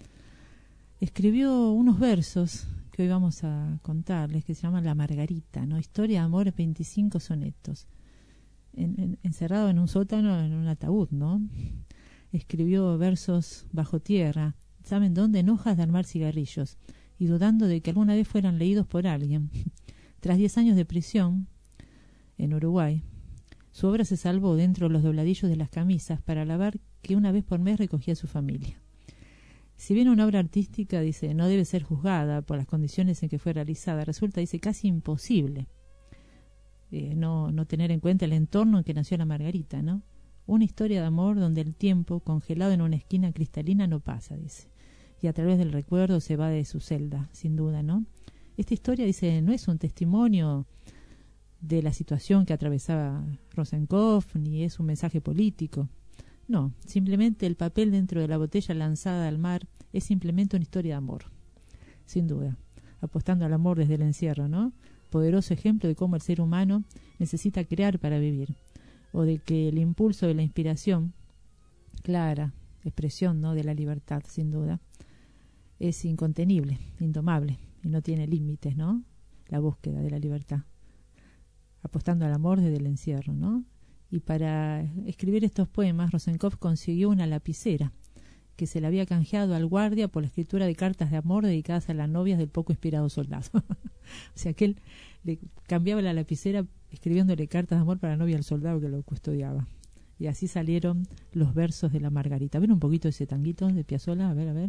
escribió unos versos que hoy vamos a contarles, que se llaman La Margarita, ¿no? Historia de amor, veinticinco sonetos. En, en, encerrado en un sótano, en un ataúd, ¿no? Escribió versos bajo tierra, ¿saben dónde? En hojas de armar cigarrillos, y dudando de que alguna vez fueran leídos por alguien. Tras diez años de prisión en Uruguay, su obra se salvó dentro de los dobladillos de las camisas para lavar que una vez por mes recogía a su familia. Si bien una obra artística, dice, no debe ser juzgada por las condiciones en que fue realizada, resulta, dice, casi imposible eh, no, no tener en cuenta el entorno en que nació la Margarita, ¿no? Una historia de amor donde el tiempo, congelado en una esquina cristalina, no pasa, dice, y a través del recuerdo se va de su celda, sin duda, ¿no? Esta historia, dice, no es un testimonio de la situación que atravesaba Rosenkopf, ni es un mensaje político. No, simplemente el papel dentro de la botella lanzada al mar es simplemente una historia de amor. Sin duda, apostando al amor desde el encierro, ¿no? Poderoso ejemplo de cómo el ser humano necesita crear para vivir, o de que el impulso de la inspiración, clara expresión, ¿no?, de la libertad, sin duda, es incontenible, indomable, y no tiene límites, ¿no? La búsqueda de la libertad, apostando al amor desde el encierro, ¿no? Y para escribir estos poemas, Rosenkopf consiguió una lapicera que se le había canjeado al guardia por la escritura de cartas de amor dedicadas a las novias del poco inspirado soldado. O sea, que él le cambiaba la lapicera escribiéndole cartas de amor para la novia del soldado que lo custodiaba. Y así salieron los versos de la Margarita. ¿Ven un poquito ese tanguito de Piazzolla? A ver, a ver.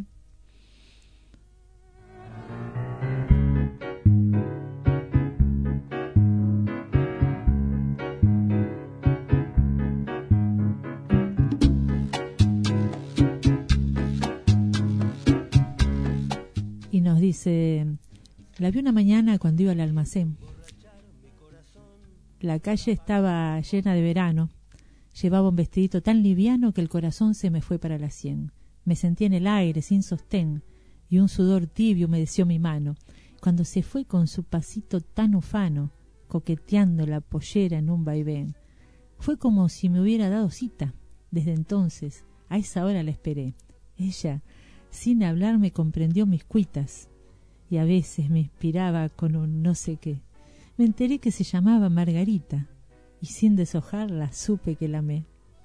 Y nos dice, la vi una mañana cuando iba al almacén. La calle estaba llena de verano. Llevaba un vestidito tan liviano que el corazón se me fue para la sien. Me sentí en el aire, sin sostén, y un sudor tibio humedeció mi mano. Cuando se fue con su pasito tan ufano, coqueteando la pollera en un vaivén, fue como si me hubiera dado cita. Desde entonces, a esa hora la esperé. Ella, sin hablar, me comprendió mis cuitas, y a veces me inspiraba con un no sé qué. Me enteré que se llamaba Margarita, y sin deshojarla supe que la amé.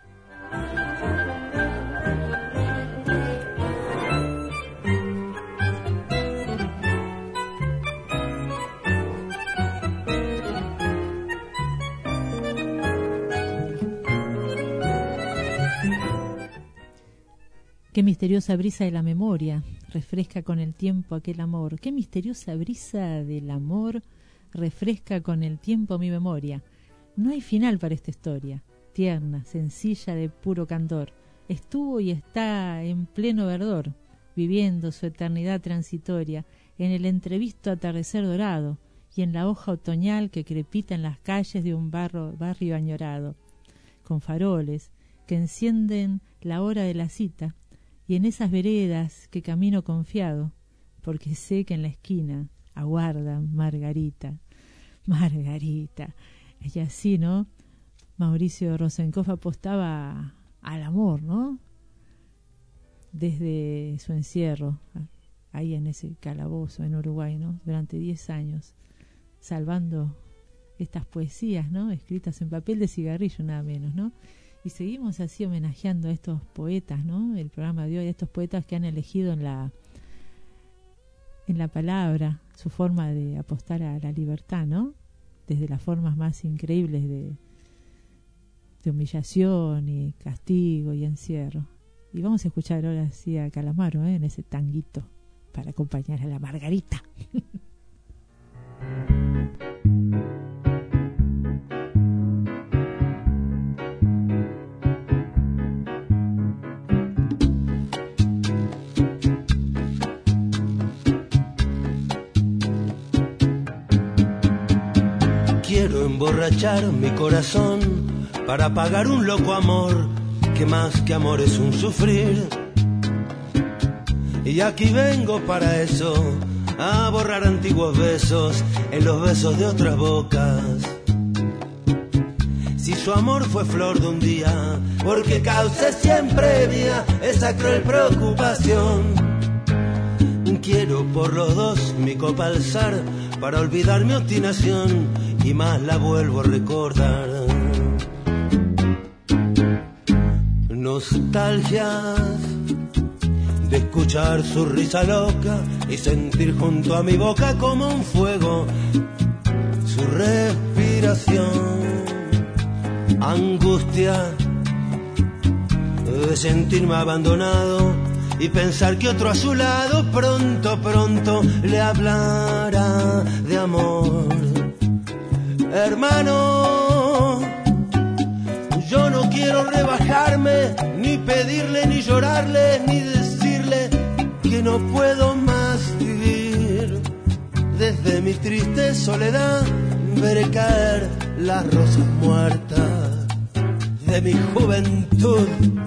Qué misteriosa brisa de la memoria refresca con el tiempo aquel amor. Qué misteriosa brisa del amor refresca con el tiempo mi memoria. No hay final para esta historia, tierna, sencilla, de puro candor. Estuvo y está en pleno verdor, viviendo su eternidad transitoria en el entrevisto atardecer dorado y en la hoja otoñal que crepita en las calles de un barro, barrio añorado, con faroles que encienden la hora de la cita, y en esas veredas que camino confiado, porque sé que en la esquina aguarda Margarita, Margarita. Y así, ¿no? Mauricio Rosenkopf apostaba al amor, ¿no? Desde su encierro, ahí en ese calabozo en Uruguay, ¿no? Durante diez años, salvando estas poesías, ¿no? Escritas en papel de cigarrillo, nada menos, ¿no? Y seguimos así homenajeando a estos poetas, ¿no? El programa de hoy, a estos poetas que han elegido en la en la palabra su forma de apostar a la libertad, ¿no? Desde las formas más increíbles de, de humillación y castigo y encierro. Y vamos a escuchar ahora sí a Calamaro, ¿eh? En ese tanguito para acompañar a la Margarita. Quiero emborrachar mi corazón para pagar un loco amor que más que amor es un sufrir. Y aquí vengo para eso, a borrar antiguos besos en los besos de otras bocas. Si su amor fue flor de un día, porque causé siempre mía esa cruel preocupación. Quiero por los dos mi copa alzar para olvidar mi obstinación y más la vuelvo a recordar. Nostalgias de escuchar su risa loca y sentir junto a mi boca como un fuego su respiración. Angustia de sentirme abandonado y pensar que otro a su lado pronto, pronto le hablará de amor. Hermano, yo no quiero rebajarme, ni pedirle, ni llorarle, ni decirle que no puedo más vivir. Desde mi triste soledad veré caer las rosas muertas de mi juventud.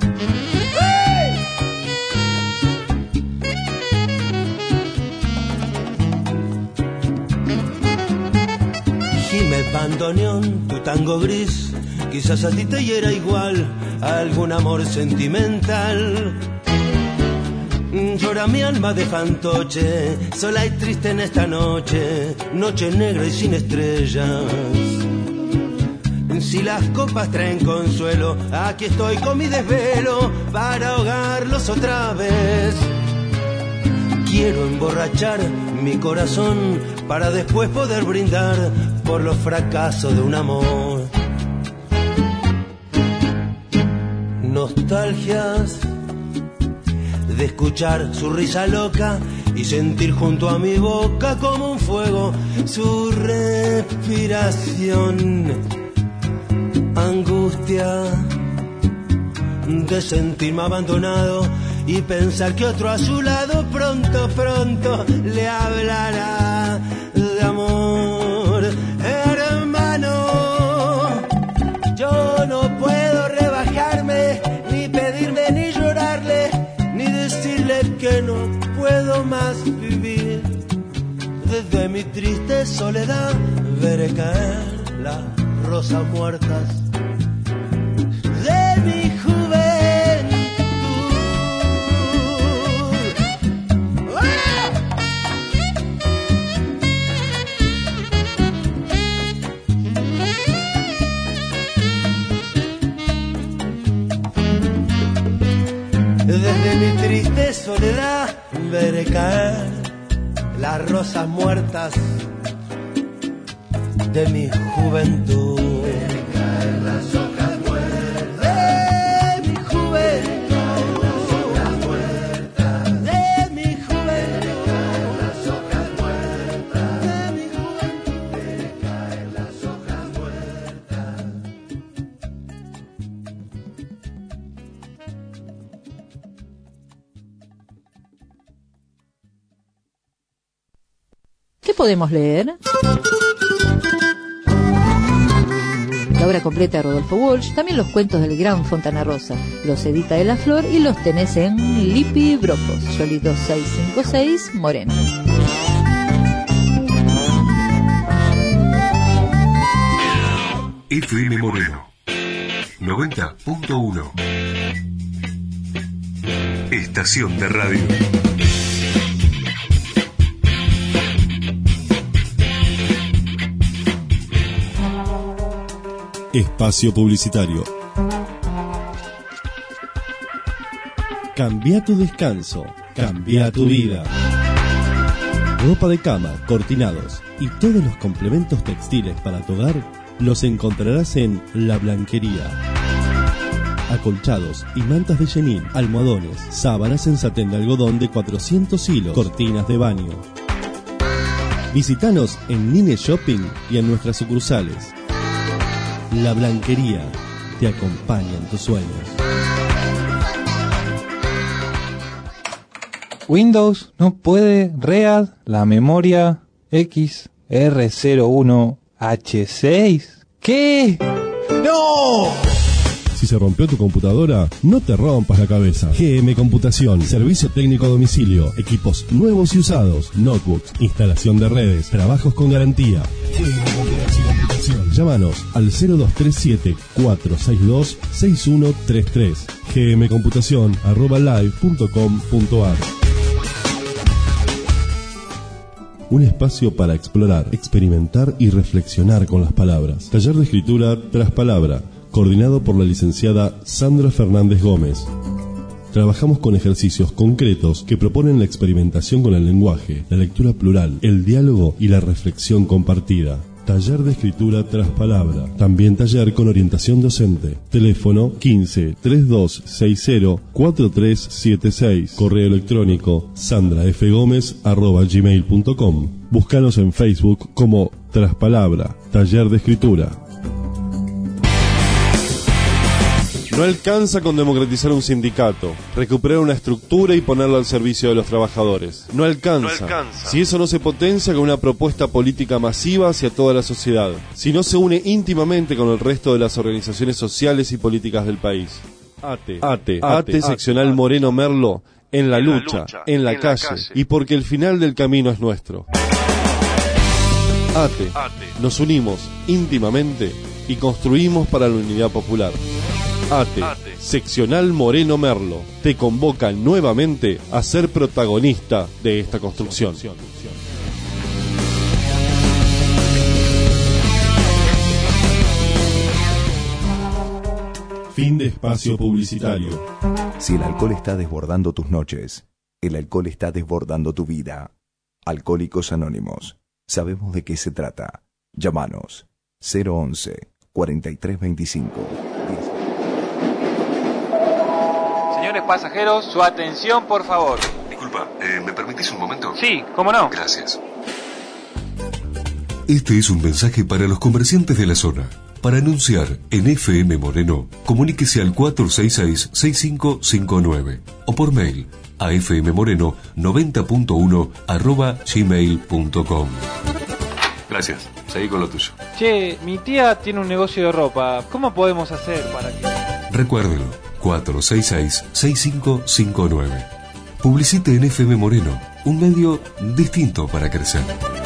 Gime el bandoneón, tu tango gris, quizás a ti te hiera igual algún amor sentimental. Llora mi alma de fantoche, sola y triste en esta noche, noche negra y sin estrellas. Si las copas traen consuelo, aquí estoy con mi desvelo para ahogarlos otra vez. Quiero emborrachar mi corazón para después poder brindar por los fracasos de un amor. Nostalgias de escuchar su risa loca y sentir junto a mi boca como un fuego su respiración. Angustia de sentirme abandonado y pensar que otro a su lado pronto, pronto le hablará de amor. Hermano, yo no puedo rebajarme, ni pedirme, ni llorarle, ni decirle que no puedo más vivir. Desde mi triste soledad veré caer las rosas muertas de mi juventud. ¡Ah! Desde mi triste soledad veré caer las rosas muertas de mi juventud. Veré caer las hojas muertas de mi juventud. Las hojas muertas de mi juventud. Veré caer las hojas muertas de mi juventud. Veré caer las hojas muertas. ¿Qué podemos leer? La obra completa de Rodolfo Walsh, también los cuentos del gran Fontana Rosa. Los edita de la Flor y los tenés en Lipi Brocos, Solito seiscientos cincuenta y seis, Moreno. F M Moreno noventa punto uno. Estación de radio. Espacio publicitario. Cambia tu descanso, cambia tu vida. Ropa de cama, cortinados y todos los complementos textiles para tu hogar los encontrarás en La Blanquería. Acolchados y mantas de chenín, almohadones, sábanas en satén de algodón de cuatrocientos hilos, cortinas de baño. Visítanos en Nine Shopping y en nuestras sucursales. La Blanquería te acompaña en tus sueños. Windows no puede read la memoria X R cero uno H seis. ¿Qué? ¡No! Si se rompió tu computadora, no te rompas la cabeza. G M Computación, servicio técnico a domicilio, equipos nuevos y usados, notebooks, instalación de redes, trabajos con garantía. G M Computación. Llámanos al cero dos tres siete, cuatro seis dos, seis uno tres tres. gmcomputación arroba live punto com punto ar. Un espacio para explorar, experimentar y reflexionar con las palabras. Taller de escritura tras palabra, coordinado por la licenciada Sandra Fernández Gómez. Trabajamos con ejercicios concretos que proponen la experimentación con el lenguaje, la lectura plural, el diálogo y la reflexión compartida. Taller de escritura tras palabra. También taller con orientación docente. Teléfono quince, treinta y dos sesenta, cuarenta y tres setenta y seis. Correo electrónico sandrafgomez arroba gmail punto com. Búscanos en Facebook como Traspalabra, Taller de Escritura. No alcanza con democratizar un sindicato, recuperar una estructura y ponerlo al servicio de los trabajadores. No alcanza. No alcanza. Si eso no se potencia con una propuesta política masiva hacia toda la sociedad. Si no se une íntimamente con el resto de las organizaciones sociales y políticas del país. ATE, ATE, ATE, seccional Moreno Merlo, en la lucha, en la calle, y porque el final del camino es nuestro. ATE, nos unimos íntimamente y construimos para la unidad popular. ATE, seccional Moreno Merlo, te convoca nuevamente a ser protagonista de esta construcción. Fin de espacio publicitario. Si el alcohol está desbordando tus noches, el alcohol está desbordando tu vida. Alcohólicos Anónimos, sabemos de qué se trata. Llámanos cero once, cuarenta y tres veinticinco. Señores pasajeros, su atención, por favor. Disculpa, eh, ¿me permitís un momento? Sí, ¿cómo no? Gracias. Este es un mensaje para los comerciantes de la zona. Para anunciar en F M Moreno, comuníquese al cuatro seis seis, seis cinco cinco nueve o por mail a fmmoreno noventa punto uno arroba gmail punto com. Gracias, seguí con lo tuyo. Che, mi tía tiene un negocio de ropa. ¿Cómo podemos hacer para que...? Recuérdelo, cuatro seis seis, seis cinco cinco nueve. Publicite en F M Moreno, un medio distinto para crecer.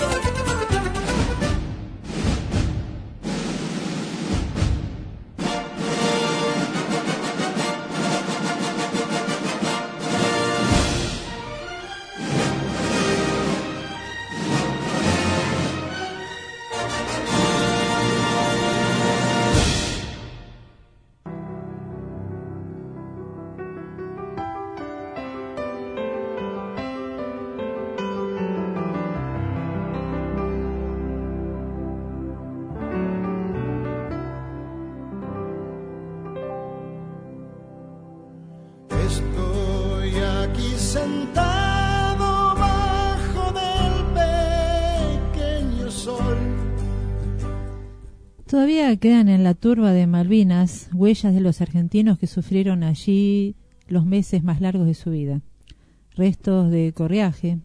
Todavía quedan en la turba de Malvinas huellas de los argentinos que sufrieron allí los meses más largos de su vida. Restos de correaje,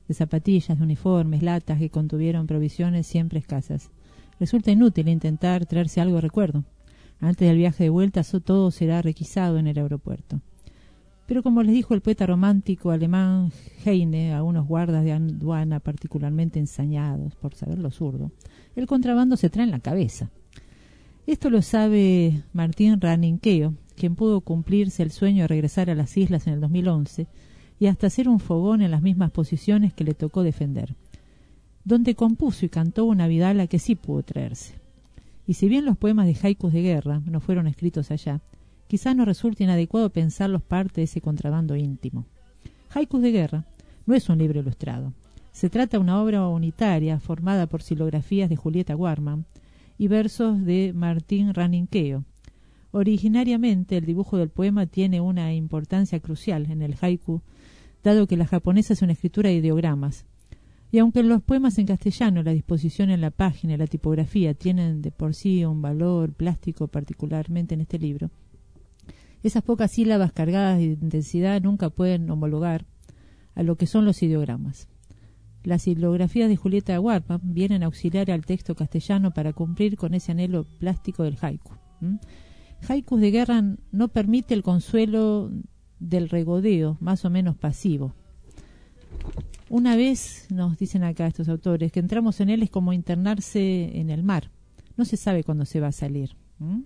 de zapatillas, de uniformes, latas que contuvieron provisiones siempre escasas. Resulta inútil intentar traerse algo de recuerdo. Antes del viaje de vuelta todo será requisado en el aeropuerto. Pero como les dijo el poeta romántico alemán Heine a unos guardas de aduana particularmente ensañados por saber lo zurdo, el contrabando se trae en la cabeza. Esto lo sabe Martín Raninqueo, quien pudo cumplirse el sueño de regresar a las islas en el dos mil once y hasta hacer un fogón en las mismas posiciones que le tocó defender, donde compuso y cantó una vidala que sí pudo traerse. Y si bien los poemas de haikus de guerra no fueron escritos allá, quizá no resulte inadecuado pensarlos parte de ese contrabando íntimo. Haikus de guerra no es un libro ilustrado. Se trata de una obra unitaria formada por silografías de Julieta Warman y versos de Martín Raninqueo. Originariamente el dibujo del poema tiene una importancia crucial en el haiku, dado que la japonesa es una escritura de ideogramas. Y aunque en los poemas en castellano la disposición en la página y la tipografía tienen de por sí un valor plástico particularmente en este libro, esas pocas sílabas cargadas de intensidad nunca pueden homologar a lo que son los ideogramas. Las silografías de Julieta Warman vienen a auxiliar al texto castellano para cumplir con ese anhelo plástico del haiku. ¿Mm? Haikus de guerra no permite el consuelo del regodeo, más o menos pasivo. Una vez, nos dicen acá estos autores, que entramos en él es como internarse en el mar. No se sabe cuándo se va a salir. ¿Mm?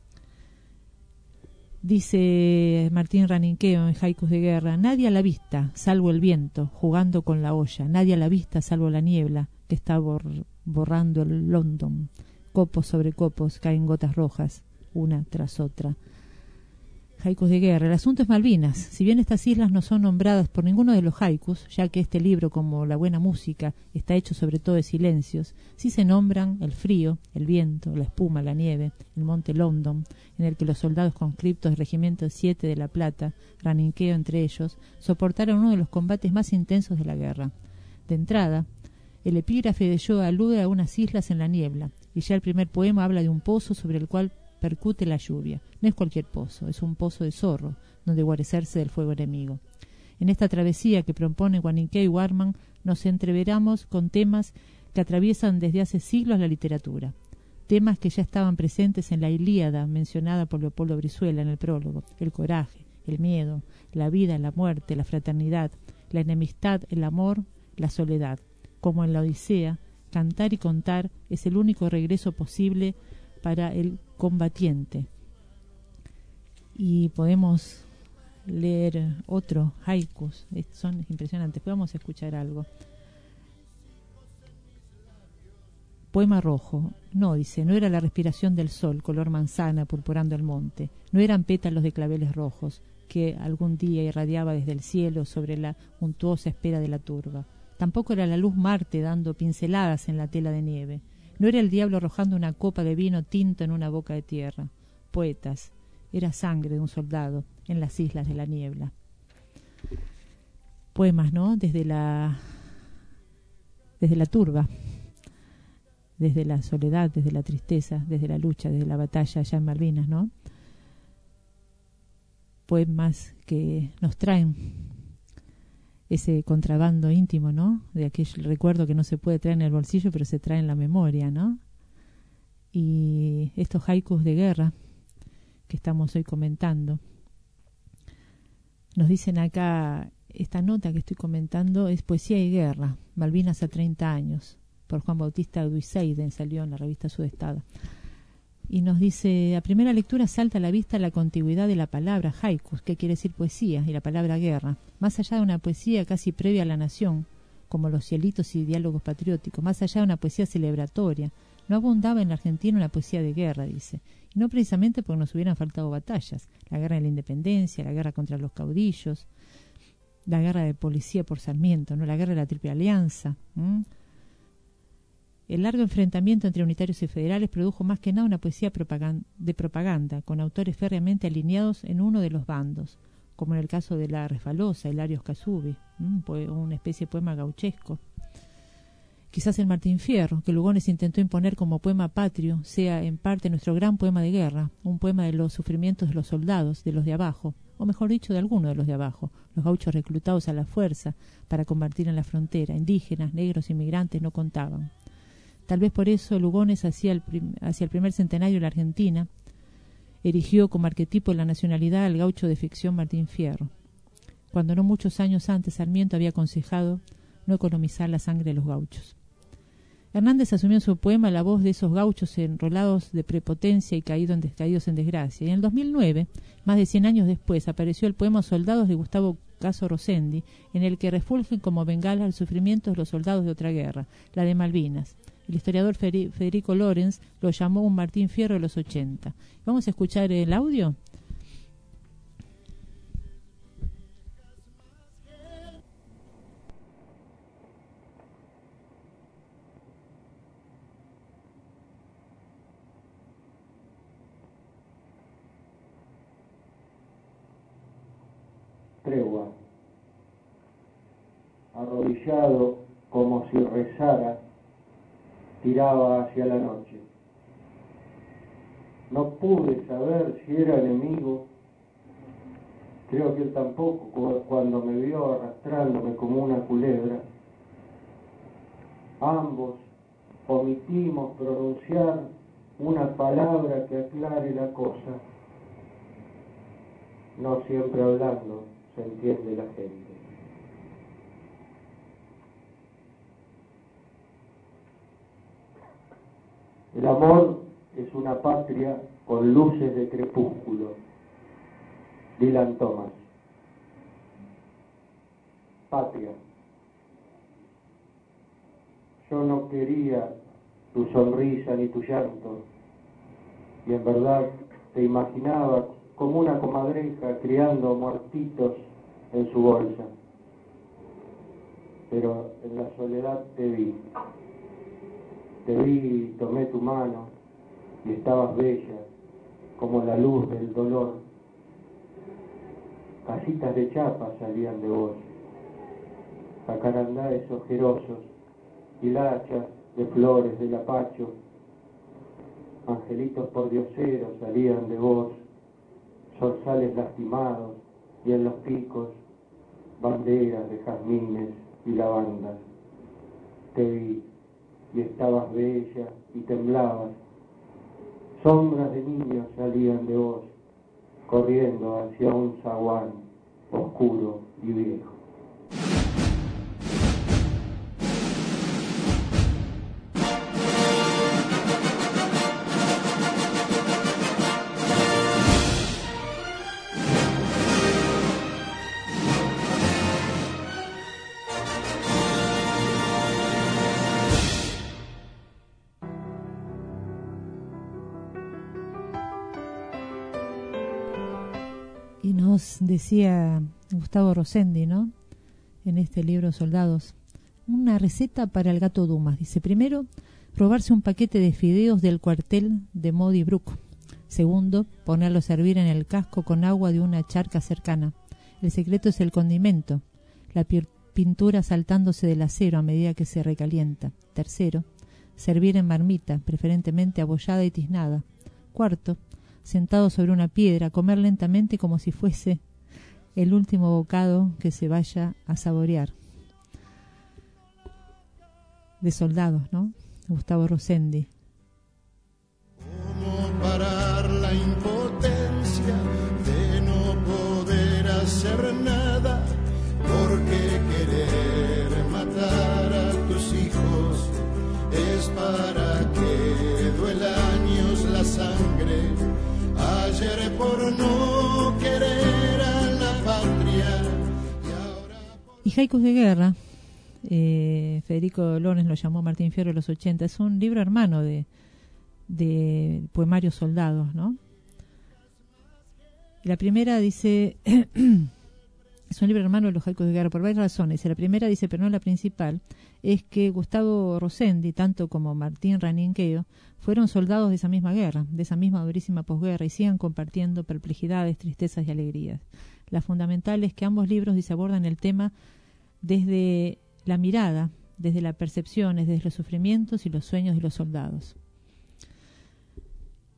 Dice Martín Raninqueo en Haikus de guerra: nadie a la vista, salvo el viento, jugando con la olla. Nadie a la vista, salvo la niebla, que está bor- borrando el London. Copos sobre copos caen gotas rojas, una tras otra. Haikus de guerra. El asunto es Malvinas. Si bien estas islas no son nombradas por ninguno de los haikus, ya que este libro, como la buena música, está hecho sobre todo de silencios, sí se nombran el frío, el viento, la espuma, la nieve, el monte London, en el que los soldados conscriptos del Regimiento siete de La Plata, Raninqueo entre ellos, soportaron uno de los combates más intensos de la guerra. De entrada, el epígrafe de Yo alude a unas islas en la niebla, y ya el primer poema habla de un pozo sobre el cual percute la lluvia. No es cualquier pozo, es un pozo de zorro, donde guarecerse del fuego enemigo. En esta travesía que propone Raninqueo y Warman, nos entreveramos con temas que atraviesan desde hace siglos la literatura. Temas que ya estaban presentes en la Ilíada, mencionada por Leopoldo Brizuela en el prólogo: el coraje, el miedo, la vida, la muerte, la fraternidad, la enemistad, el amor, la soledad. Como en la Odisea, cantar y contar es el único regreso posible para el combatiente. Y podemos leer otro haikus, son impresionantes. Vamos a escuchar algo. Poema rojo. No, dice, no era la respiración del sol, color manzana, purpurando el monte. No eran pétalos de claveles rojos que algún día irradiaba desde el cielo sobre la untuosa espera de la turba. Tampoco era la luz Marte dando pinceladas en la tela de nieve. No era el diablo arrojando una copa de vino tinto en una boca de tierra. Poetas, era sangre de un soldado en las islas de la niebla. Poemas, ¿no? Desde la, desde la turba, desde la soledad, desde la tristeza, desde la lucha, desde la batalla allá en Malvinas, ¿no? Poemas que nos traen ese contrabando íntimo, ¿no? De aquel recuerdo que no se puede traer en el bolsillo, pero se trae en la memoria, ¿no? Y estos haikus de guerra que estamos hoy comentando, nos dicen acá, esta nota que estoy comentando es Poesía y Guerra, Malvinas a treinta años, por Juan Bautista Duiseiden, salió en la revista Sudestada. Y nos dice: a primera lectura salta a la vista la contigüidad de la palabra haikus, que quiere decir poesía, y la palabra guerra, más allá de una poesía casi previa a la nación, como los cielitos y diálogos patrióticos, más allá de una poesía celebratoria. No abundaba en la Argentina una poesía de guerra, dice, y no precisamente porque nos hubieran faltado batallas, la guerra de la independencia, la guerra contra los caudillos, la guerra de policía por Sarmiento, no, la guerra de la Triple Alianza. ¿Mm? El largo enfrentamiento entre unitarios y federales produjo más que nada una poesía propaganda, de propaganda, con autores férreamente alineados en uno de los bandos, como en el caso de La Refalosa, Hilario Casubi, una especie de poema gauchesco. Quizás el Martín Fierro, que Lugones intentó imponer como poema patrio, sea en parte nuestro gran poema de guerra, un poema de los sufrimientos de los soldados, de los de abajo, o mejor dicho, de alguno de los de abajo, los gauchos reclutados a la fuerza para combatir en la frontera, indígenas, negros, inmigrantes no contaban. Tal vez por eso Lugones, hacia el, prim- hacia el primer centenario de la Argentina, erigió como arquetipo de la nacionalidad al gaucho de ficción Martín Fierro, cuando no muchos años antes Sarmiento había aconsejado no economizar la sangre de los gauchos. Hernández asumió en su poema la voz de esos gauchos enrolados de prepotencia y caído en des- caídos en desgracia. Y en el dos mil nueve, más de cien años después, apareció el poema Soldados de Gustavo Caso Rossendi, en el que refulgen como bengala el sufrimiento de los soldados de otra guerra, la de Malvinas. El historiador Federico Lorenz lo llamó un Martín Fierro de los ochenta. Vamos a escuchar el audio. Tregua. Arrodillado como si rezara, tiraba hacia la noche. No pude saber si era enemigo, creo que él tampoco, cuando me vio arrastrándome como una culebra. Ambos omitimos pronunciar una palabra que aclare la cosa. No siempre hablando se entiende la gente. El amor es una patria con luces de crepúsculo. Dylan Thomas. Patria. Yo no quería tu sonrisa ni tu llanto, y en verdad te imaginaba como una comadreja criando muertitos en su bolsa. Pero en la soledad te vi. Te vi y tomé tu mano y estabas bella como la luz del dolor. Casitas de chapa salían de vos, jacarandáes ojerosos, hilachas de flores del apacho, angelitos pordioseros salían de vos, zorzales lastimados y en los picos banderas de jazmines y lavandas. Te vi y estabas bella y temblabas. Sombras de niños salían de vos, corriendo hacia un zaguán oscuro y viejo. Y nos decía Gustavo Rossendi, ¿no?, en este libro Soldados, una receta para el gato Dumas. Dice: primero, robarse un paquete de fideos del cuartel de Modi Brook. Segundo, ponerlo a servir en el casco con agua de una charca cercana. El secreto es el condimento, la pi- pintura saltándose del acero a medida que se recalienta. Tercero, servir en marmita, preferentemente abollada y tiznada. Cuarto, sentado sobre una piedra, comer lentamente como si fuese el último bocado que se vaya a saborear. De Soldados, ¿no? Gustavo Rossendi. ¿Cómo parar la impotencia de no poder hacer nada? Porque querer matar a tus hijos es para que duela años la sangre. Ayer por no querer a la patria y ahora... Y Haikus de Guerra, eh, Federico Lorenz lo llamó Martín Fierro de los ochenta, es un libro hermano de, de poemario Soldados, ¿no? La primera dice... Es un libro hermano de los Haikus de Guerra por varias razones. La primera dice, pero no la principal, es que Gustavo Rossendi, tanto como Martín Raninqueo, fueron soldados de esa misma guerra, de esa misma durísima posguerra, y sigan compartiendo perplejidades, tristezas y alegrías. La fundamental es que ambos libros dice, abordan el tema desde la mirada, desde las percepciones, desde los sufrimientos y los sueños de los soldados.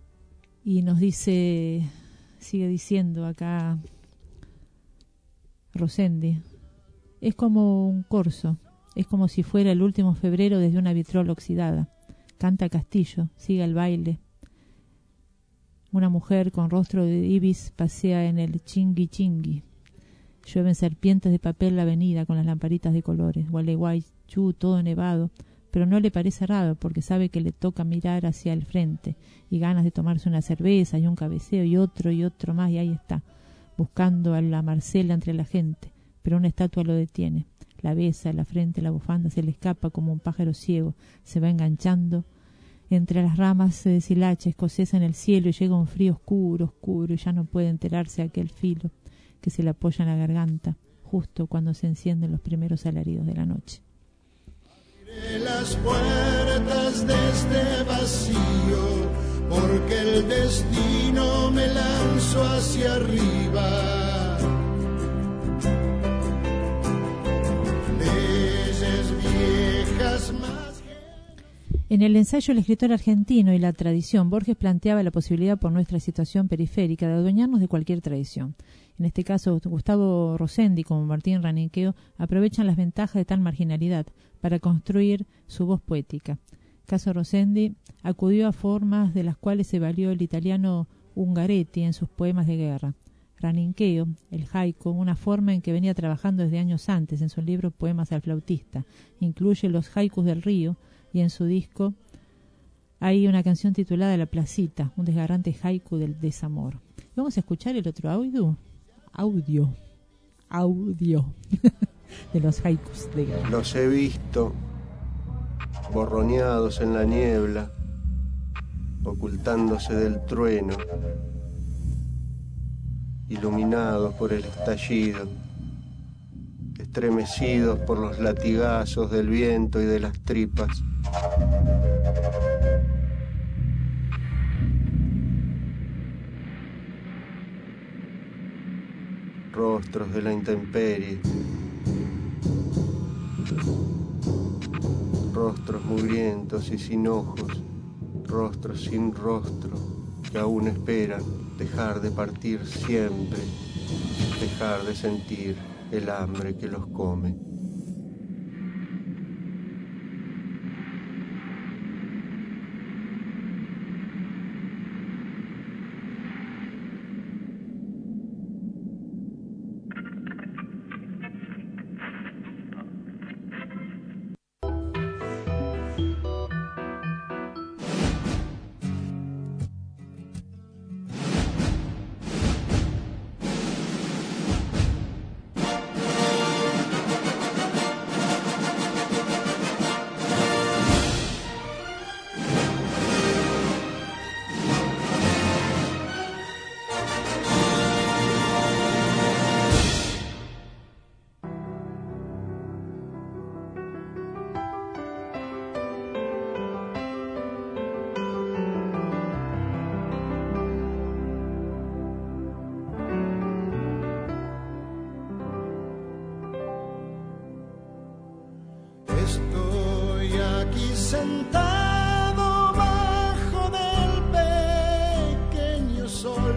Y nos dice, sigue diciendo acá Rosendi. Es como un corso, es como si fuera el último febrero desde una vitrola oxidada. Canta Castillo, sigue el baile. Una mujer con rostro de ibis pasea en el chingui chingui. Llueven serpientes de papel la avenida con las lamparitas de colores. Gualeguaychú, todo nevado, pero no le parece raro porque sabe que le toca mirar hacia el frente y ganas de tomarse una cerveza y un cabeceo y otro y otro más, y ahí está, buscando a la Marcela entre la gente, pero una estatua lo detiene. La besa, la frente, la bufanda se le escapa como un pájaro ciego, se va enganchando entre las ramas, se deshilacha, escocesa en el cielo y llega un frío oscuro, oscuro, y ya no puede enterarse de aquel filo que se le apoya en la garganta justo cuando se encienden los primeros alaridos de la noche. Abriré las puertas de este vacío, porque el destino me lanzó hacia arriba. Leyes viejas más. En el ensayo El escritor argentino y la tradición, Borges planteaba la posibilidad por nuestra situación periférica de adueñarnos de cualquier tradición. En este caso, Gustavo Rosendi como Martín Raniqueo aprovechan las ventajas de tal marginalidad para construir su voz poética. Caso Rosendi acudió a formas de las cuales se valió el italiano Ungaretti en sus poemas de guerra. Raniqueo, el haiku, una forma en que venía trabajando desde años antes en su libro Poemas al flautista. Incluye los haikus del río y en su disco hay una canción titulada La Placita, un desgarrante haiku del desamor. Vamos a escuchar el otro audio. Audio. Audio. de los haikus de guerra. Los he visto borroneados en la niebla, ocultándose del trueno, iluminados por el estallido, estremecidos por los latigazos del viento y de las tripas. Rostros de la intemperie, rostros mugrientos y sin ojos, rostros sin rostro, que aún esperan dejar de partir siempre, dejar de sentir el hambre que los come. Sentado bajo del pequeño sol,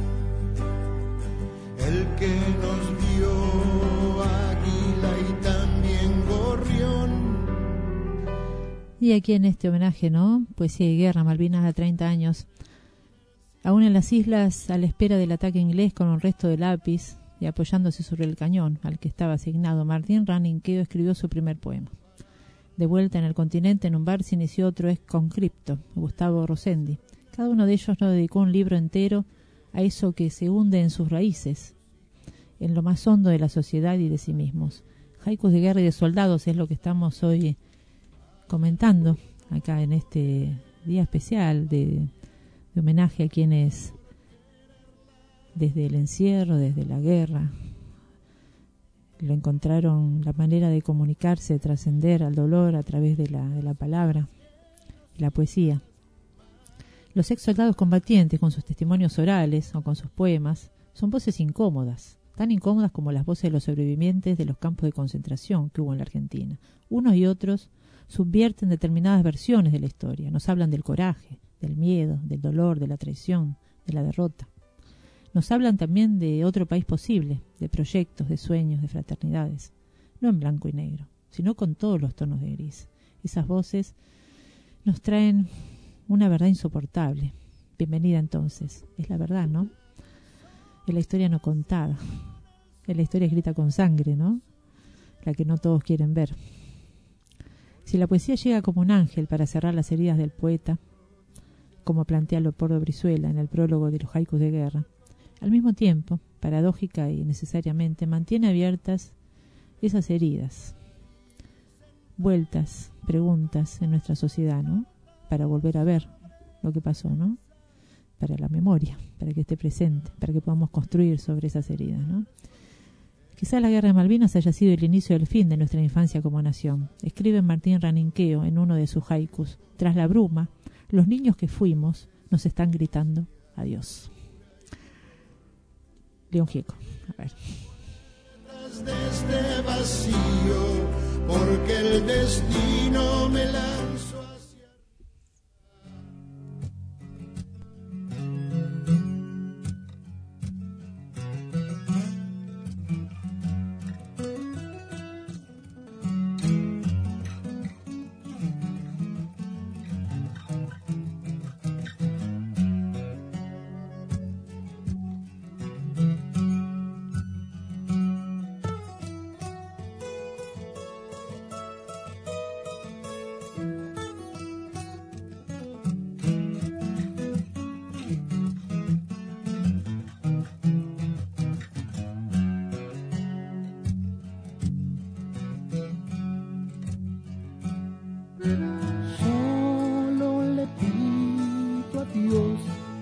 el que nos dio águila y también gorrión. Y aquí en este homenaje, ¿no? Poesía y guerra, Malvinas a treinta años. Aún en las islas, a la espera del ataque inglés con un resto de lápiz y apoyándose sobre el cañón al que estaba asignado, Martín Raniqueo escribió su primer poema. De vuelta en el continente, en un bar se inició otro ex conscripto, Gustavo Rosendi. Cada uno de ellos no dedicó un libro entero a eso que se hunde en sus raíces, en lo más hondo de la sociedad y de sí mismos. Haikus de guerra y de soldados es lo que estamos hoy comentando acá en este día especial de, de homenaje a quienes desde el encierro, desde la guerra, lo encontraron la manera de comunicarse, de trascender al dolor a través de la, de la palabra y la poesía. Los ex soldados combatientes, con sus testimonios orales o con sus poemas, son voces incómodas, tan incómodas como las voces de los sobrevivientes de los campos de concentración que hubo en la Argentina. Unos y otros subvierten determinadas versiones de la historia, nos hablan del coraje, del miedo, del dolor, de la traición, de la derrota. Nos hablan también de otro país posible, de proyectos, de sueños, de fraternidades, no en blanco y negro, sino con todos los tonos de gris. Esas voces nos traen una verdad insoportable. Bienvenida entonces, es la verdad, ¿no? Es la historia no contada, es la historia escrita con sangre, ¿no? La que no todos quieren ver. Si la poesía llega como un ángel para cerrar las heridas del poeta, como plantea Leopoldo Brizuela en el prólogo de los haikus de guerra, al mismo tiempo, paradójica y necesariamente, mantiene abiertas esas heridas, vueltas, preguntas en nuestra sociedad, ¿no? Para volver a ver lo que pasó, ¿no? Para la memoria, para que esté presente, para que podamos construir sobre esas heridas, ¿no? Quizá la guerra de Malvinas haya sido el inicio del fin de nuestra infancia como nación. Escribe Martín Raninqueo en uno de sus haikus: tras la bruma, los niños que fuimos nos están gritando adiós. León Gieco. A ver. Desde vacío, porque el destino me lanzó hacia... Solo le pido a Dios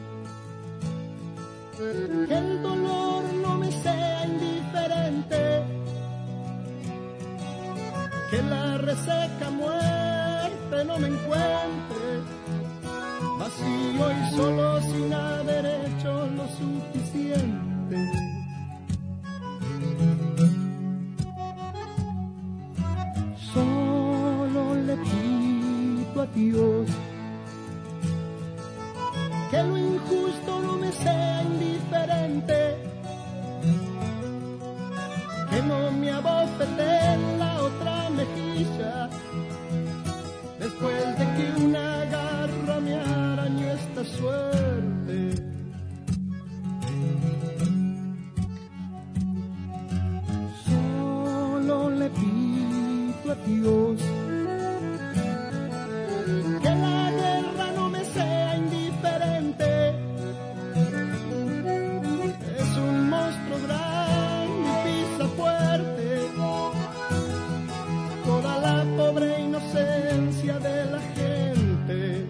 que el dolor no me sea indiferente, que la reseca muerte no me encuentre vacío y solo sin haber hecho lo suficiente. Solo le pido a Dios que lo injusto no me sea indiferente, que no me abofete en la otra mejilla después de que una garra me arañó esta suerte. Solo le pido a Dios que la guerra no me sea indiferente. Es un monstruo grande y pisa fuerte toda la pobre inocencia de la gente.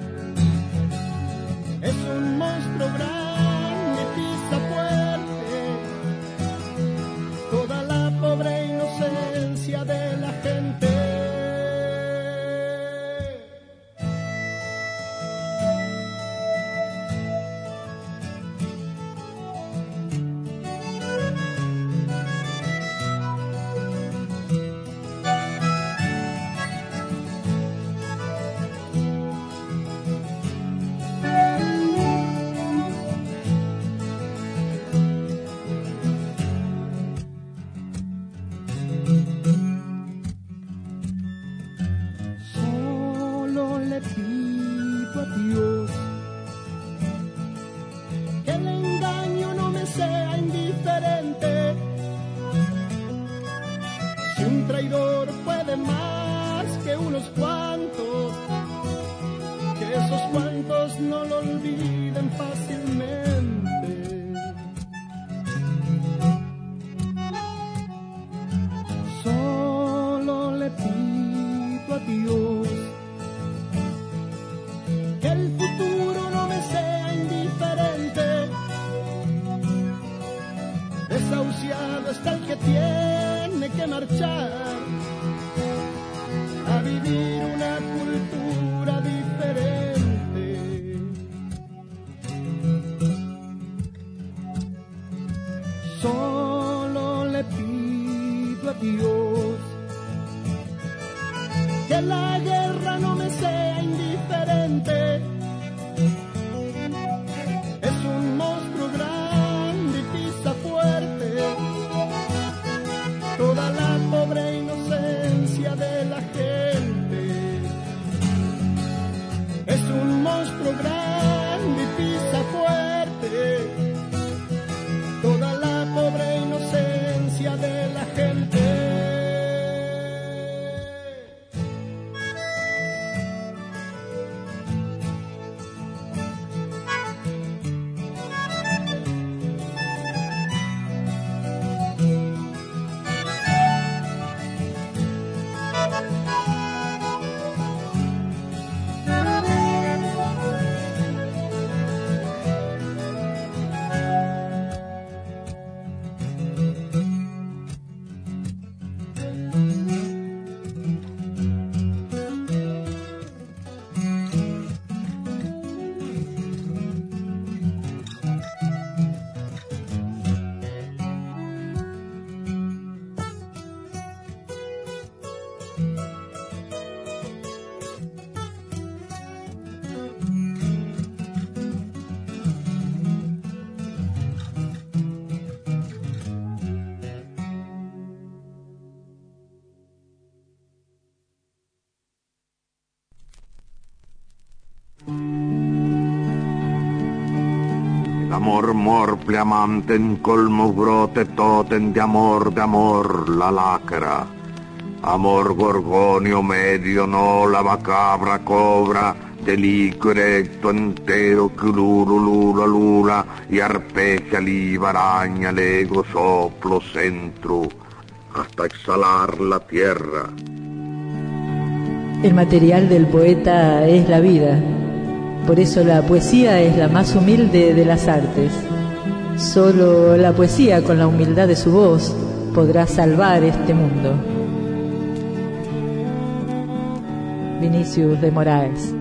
Es un monstruo grande y pisa fuerte toda la pobre inocencia de la gente. Solo le pido a Dios que el engaño no me sea indiferente. Si un traidor puede más que unos cuantos, que esos cuantos no lo olviden fácilmente. Solo le pido a Dios que el futuro no me sea indiferente. Desahuciado está el que tiene que marchar a vivir una cultura diferente. Solo le pido a Dios que la guerra no me sea indiferente. Es un monstruo grande Amor, mor, pleamanten, colmo, brote, toten, de amor, de amor, la lacra. Amor, gorgonio, medio, no, la macabra, cobra, delico erecto, entero, culuro, lula, lula, y arpegia, liba, araña, lego, soplo, centro, hasta exhalar la tierra. El material del poeta es la vida. Por eso la poesía es la más humilde de las artes. Solo la poesía, con la humildad de su voz, podrá salvar este mundo. Vinicius de Moraes.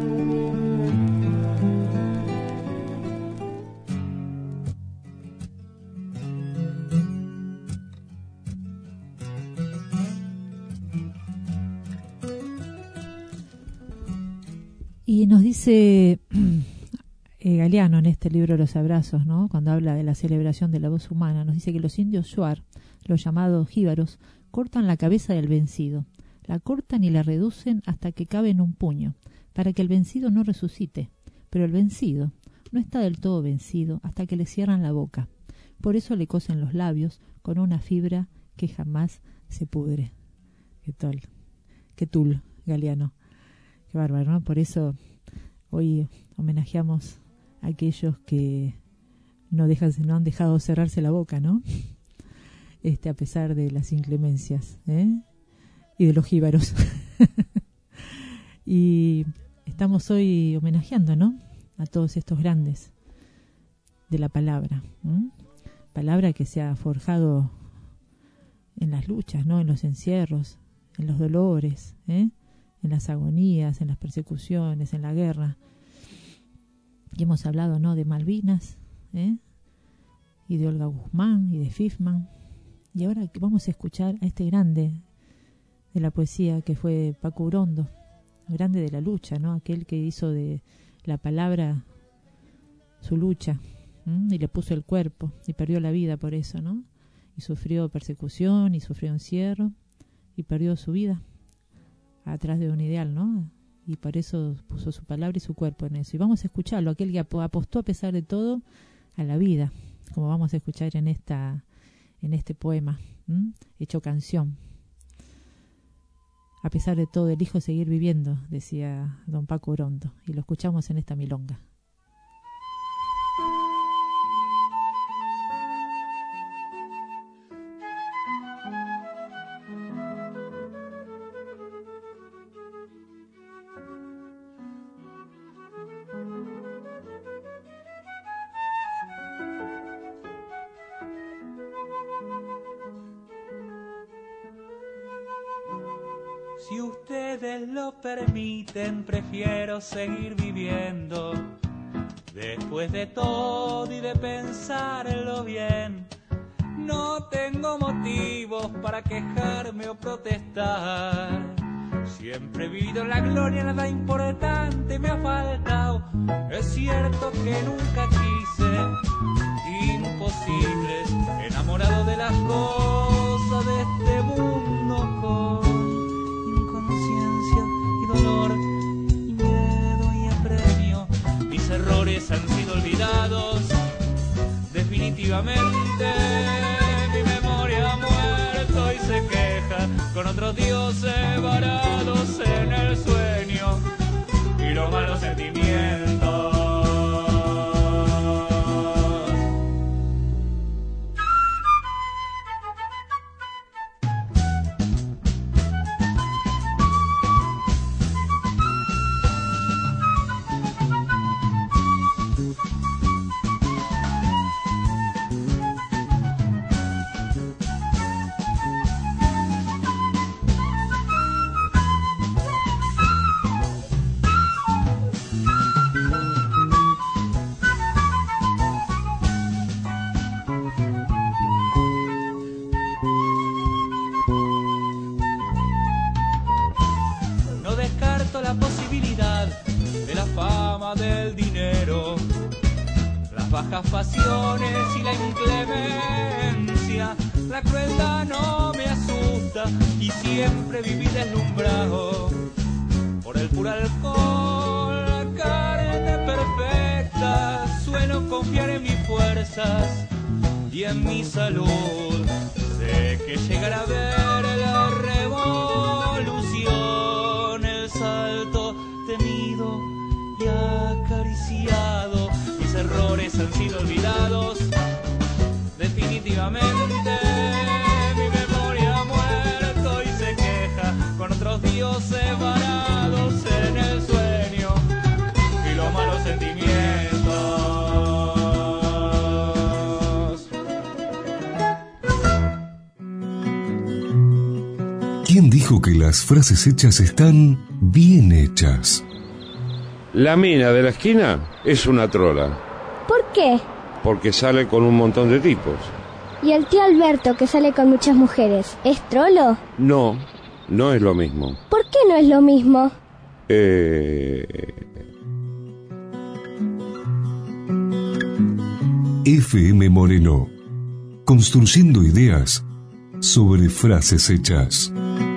Y nos dice eh, Galeano en este libro Los Abrazos, ¿no? Cuando habla de la celebración de la voz humana, nos dice que los indios shuar, los llamados jíbaros, cortan la cabeza del vencido, la cortan y la reducen hasta que cabe en un puño, para que el vencido no resucite, pero el vencido no está del todo vencido hasta que le cierran la boca. Por eso le cosen los labios con una fibra que jamás se pudre. Qué tal, qué tul, Galeano. Qué bárbaro, ¿no? Por eso hoy homenajeamos a aquellos que no dejan, no han dejado cerrarse la boca, ¿no? Este, a pesar de las inclemencias, ¿eh? Y de los jíbaros. Y estamos hoy homenajeando, ¿no? A todos estos grandes de la palabra, ¿eh? Palabra que se ha forjado en las luchas, ¿no? En los encierros, en los dolores, ¿eh? En las agonías, en las persecuciones, en la guerra. Y hemos hablado, ¿no? De Malvinas, ¿eh? Y de Olga Guzmán y de Fifman. Y ahora vamos a escuchar a este grande de la poesía que fue Paco Urondo, grande de la lucha, ¿no? Aquel que hizo de la palabra su lucha, ¿m? Y le puso el cuerpo y perdió la vida por eso, ¿no? Y sufrió persecución y sufrió encierro y perdió su vida atrás de un ideal, ¿no? Y por eso puso su palabra y su cuerpo en eso. Y vamos a escucharlo, aquel que apostó a pesar de todo a la vida, como vamos a escuchar en esta en este poema, ¿m? Hecho canción. A pesar de todo, elijo seguir viviendo, decía don Paco Urondo, y lo escuchamos en esta milonga. Si ustedes lo permiten, prefiero seguir viviendo. Después de todo y de pensarlo bien, no tengo motivos para quejarme o protestar. Siempre he vivido en la gloria, nada importante me ha faltado. Es cierto que nunca quise imposibles, enamorado de las cosas de este mundo con dolor y miedo y apremio. Mis errores han sido olvidados definitivamente. Mi memoria ha muerto y se queja con otros dioses varados en el sueño y los malos sentimientos. Pasiones y la inclemencia, la crueldad no me asusta y siempre viví deslumbrado por el puro alcohol, la carne perfecta. Sueno confiar en mis fuerzas y en mi salud. Sé que llegará a ver la revolución, el salto temido y acariciado. Mis errores han sido olvidados definitivamente. Mi memoria ha muerto y se queja con otros dioses varados en el sueño y los malos sentimientos. ¿Quién dijo que las frases hechas están bien hechas? La mina de la esquina es una trola. ¿Por qué? Porque sale con un montón de tipos. ¿Y el tío Alberto, que sale con muchas mujeres, es trolo? No, no es lo mismo. ¿Por qué no es lo mismo? Eh... F M Moreno, construyendo ideas sobre frases hechas.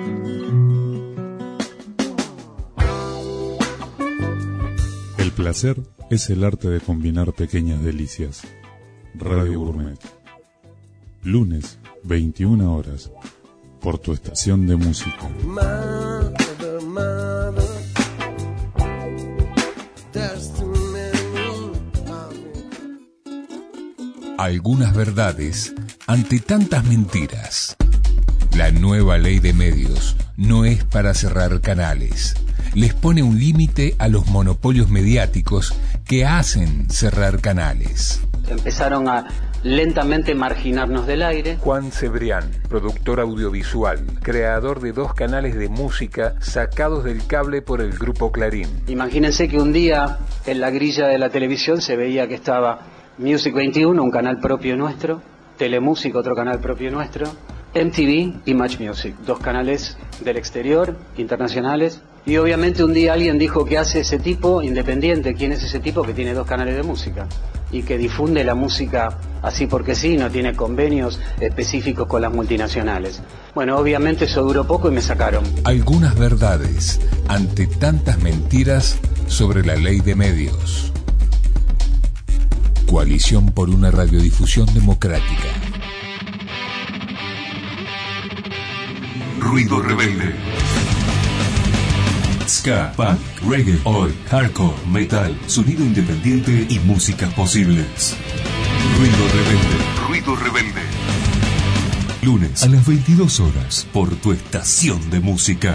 El placer es el arte de combinar pequeñas delicias. Radio Gourmet. Lunes, veintiuna horas, por tu estación de música. Mother, mother, there's too many of me. Algunas verdades ante tantas mentiras. La nueva ley de medios no es para cerrar canales. Les pone un límite a los monopolios mediáticos que hacen cerrar canales. Empezaron a lentamente marginarnos del aire. Juan Cebrián, productor audiovisual, creador de dos canales de música sacados del cable por el grupo Clarín. Imagínense que un día en la grilla de la televisión se veía que estaba Music veintiuno, un canal propio nuestro, Telemusic, otro canal propio nuestro, M T V y Match Music, dos canales del exterior, internacionales. Y obviamente un día alguien dijo: ¿qué hace ese tipo independiente? ¿Quién es ese tipo que tiene dos canales de música? Y que difunde la música así porque sí, no tiene convenios específicos con las multinacionales. Bueno, obviamente eso duró poco y me sacaron. Algunas verdades ante tantas mentiras sobre la ley de medios. Coalición por una radiodifusión democrática. Ruido rebelde. Ska, punk, reggae, oi, hardcore, metal, sonido independiente y músicas posibles. Ruido rebelde. Ruido rebelde. Lunes a las veintidós horas por tu estación de música.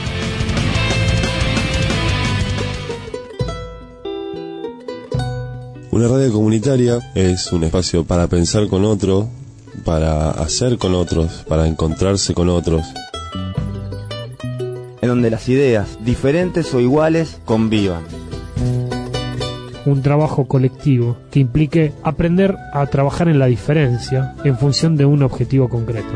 Una radio comunitaria es un espacio para pensar con otro, para hacer con otros, para encontrarse con otros. En donde las ideas, diferentes o iguales, convivan. Un trabajo colectivo que implique aprender a trabajar en la diferencia en función de un objetivo concreto.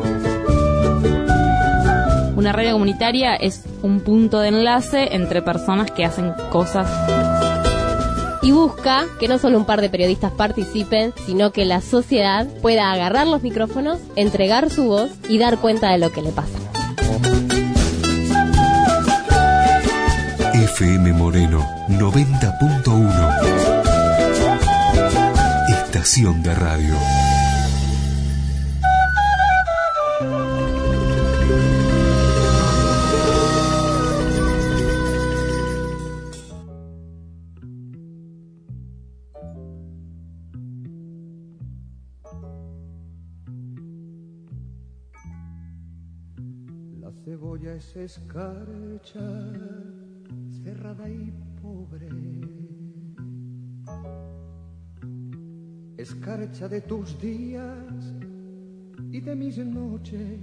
Una radio comunitaria es un punto de enlace entre personas que hacen cosas. Y busca que no solo un par de periodistas participen, sino que la sociedad pueda agarrar los micrófonos, entregar su voz y dar cuenta de lo que le pasa. F M Moreno noventa punto uno. Estación de radio. La cebolla es escarcha, cerrada y pobre, escarcha de tus días y de mis noches,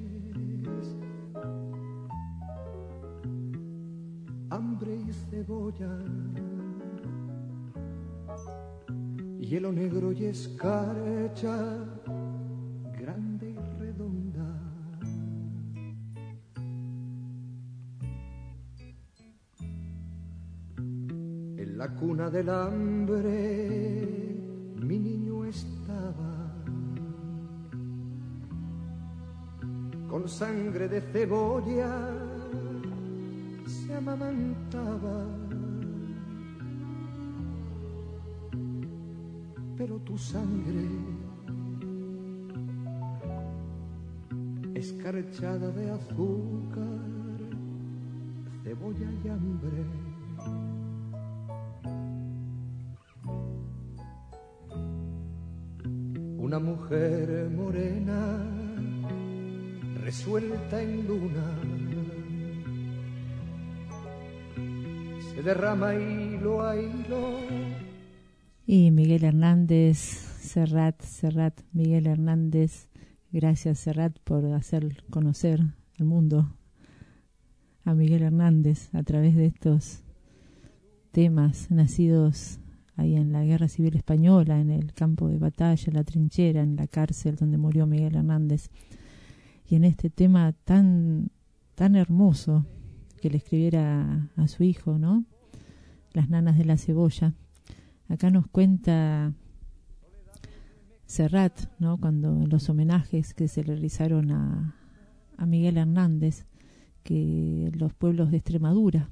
hambre y cebolla, hielo negro y escarcha, grande y redonda. En la cuna del hambre mi niño estaba, con sangre de cebolla se amamantaba. tu sangre, escarchada de azúcar, cebolla y hambre. Una mujer morena, resuelta en luna, se derrama hilo a hilo. Y Miguel Hernández, Serrat, Serrat, Miguel Hernández, gracias Serrat por hacer conocer al mundo a Miguel Hernández a través de estos temas nacidos ahí en la Guerra Civil Española, en el campo de batalla, en la trinchera, en la cárcel donde murió Miguel Hernández. Y en este tema tan, tan hermoso que le escribiera a su hijo, ¿no? Las nanas de la cebolla. Acá nos cuenta Serrat, ¿no? Cuando en los homenajes que se le realizaron a, a Miguel Hernández, que los pueblos de Extremadura,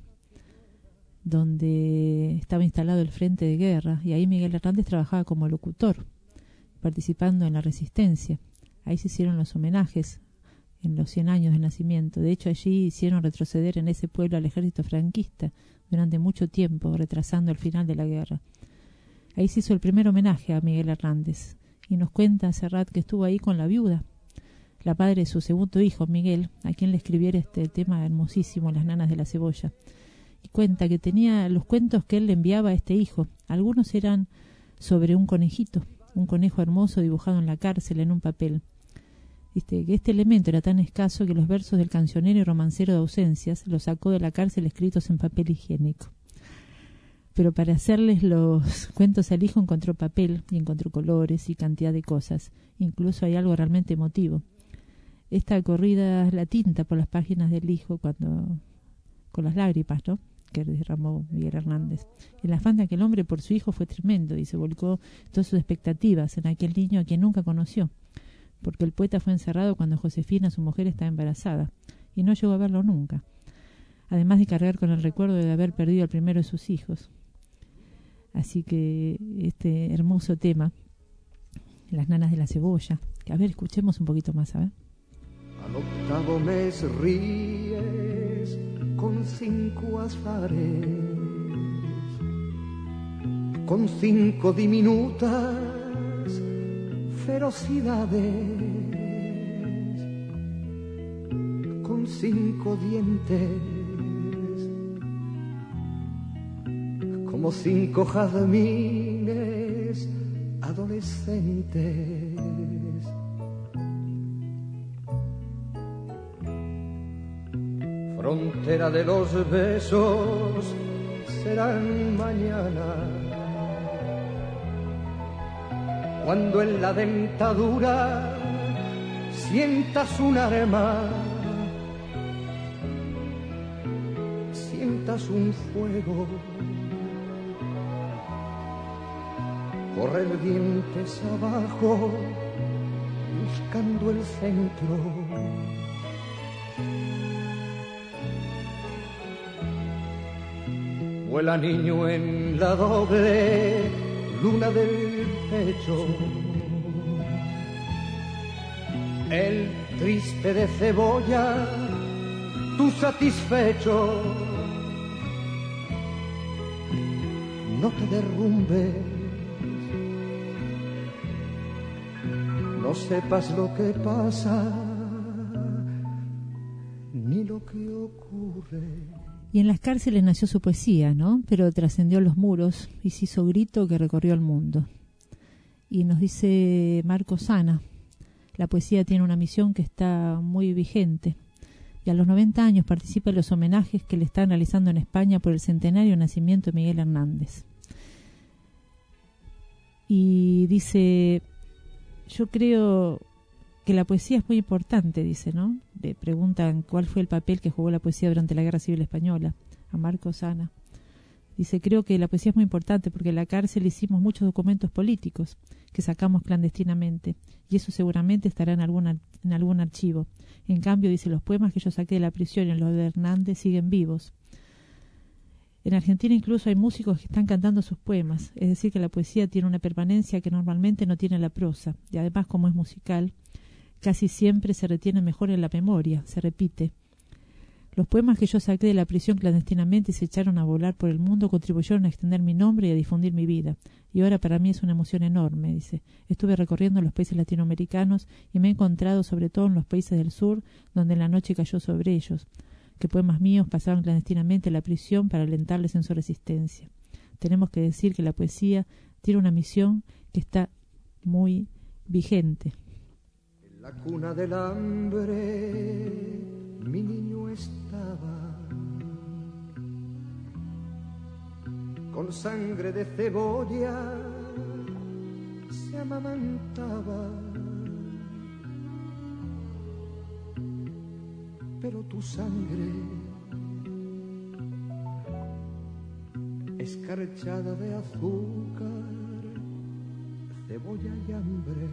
donde estaba instalado el frente de guerra, y ahí Miguel Hernández trabajaba como locutor, participando en la resistencia. Ahí se hicieron los homenajes en los cien años de nacimiento. De hecho, allí hicieron retroceder en ese pueblo al ejército franquista durante mucho tiempo, retrasando el final de la guerra. Ahí se hizo el primer homenaje a Miguel Hernández, y nos cuenta Serrat que estuvo ahí con la viuda, la padre de su segundo hijo, Miguel, a quien le escribiera este tema hermosísimo, Las nanas de la cebolla. Y cuenta que tenía los cuentos que él le enviaba a este hijo. Algunos eran sobre un conejito, un conejo hermoso dibujado en la cárcel en un papel. Dice que este elemento era tan escaso que los versos del cancionero y romancero de ausencias los sacó de la cárcel escritos en papel higiénico. Pero para hacerles los cuentos al hijo encontró papel y encontró colores y cantidad de cosas. Incluso hay algo realmente emotivo. Esta corrida es la tinta por las páginas del hijo cuando con las lágrimas, ¿no?, que derramó Miguel Hernández. El afán de aquel hombre por su hijo fue tremendo y se volcó todas sus expectativas en aquel niño a quien nunca conoció, porque el poeta fue encerrado cuando Josefina, su mujer, estaba embarazada y no llegó a verlo nunca, además de cargar con el recuerdo de haber perdido al primero de sus hijos. Así que este hermoso tema, Las nanas de la cebolla, que a ver, escuchemos un poquito más, a ver. Al octavo mes ríes con cinco azares, con cinco diminutas ferocidades, con cinco dientes, como cinco jazmines adolescentes. Frontera de los besos serán mañana, cuando en la dentadura sientas un arma, sientas un fuego, correr dientes abajo buscando el centro. Vuela niño en la doble luna del pecho, el triste de cebolla, tú satisfecho. No te derrumbes, no sepas lo que pasa, ni lo que ocurre. Y en las cárceles nació su poesía, ¿no? Pero trascendió los muros y se hizo grito que recorrió el mundo. Y nos dice Marcos Sana, la poesía tiene una misión que está muy vigente. Y a los noventa años participa en los homenajes que le están realizando en España por el centenario de nacimiento de Miguel Hernández. Y dice, yo creo que la poesía es muy importante, dice, ¿no? Le preguntan cuál fue el papel que jugó la poesía durante la Guerra Civil Española a Marcos Sana. Dice, creo que la poesía es muy importante porque en la cárcel hicimos muchos documentos políticos que sacamos clandestinamente y eso seguramente estará en algún, en algún archivo. En cambio, dice, los poemas que yo saqué de la prisión y los de Hernández siguen vivos. En Argentina incluso hay músicos que están cantando sus poemas, es decir, que la poesía tiene una permanencia que normalmente no tiene la prosa, y además, como es musical, casi siempre se retiene mejor en la memoria, se repite. Los poemas que yo saqué de la prisión clandestinamente y se echaron a volar por el mundo contribuyeron a extender mi nombre y a difundir mi vida. Y ahora para mí es una emoción enorme, dice. Estuve recorriendo los países latinoamericanos y me he encontrado sobre todo en los países del sur, donde la noche cayó sobre ellos, que poemas míos pasaban clandestinamente a la prisión para alentarles en su resistencia. Tenemos que decir que la poesía tiene una misión que está muy vigente. En la cuna del hambre mi niño estaba, con sangre de cebolla se amamantaba, pero tu sangre, escarchada de azúcar, cebolla y hambre.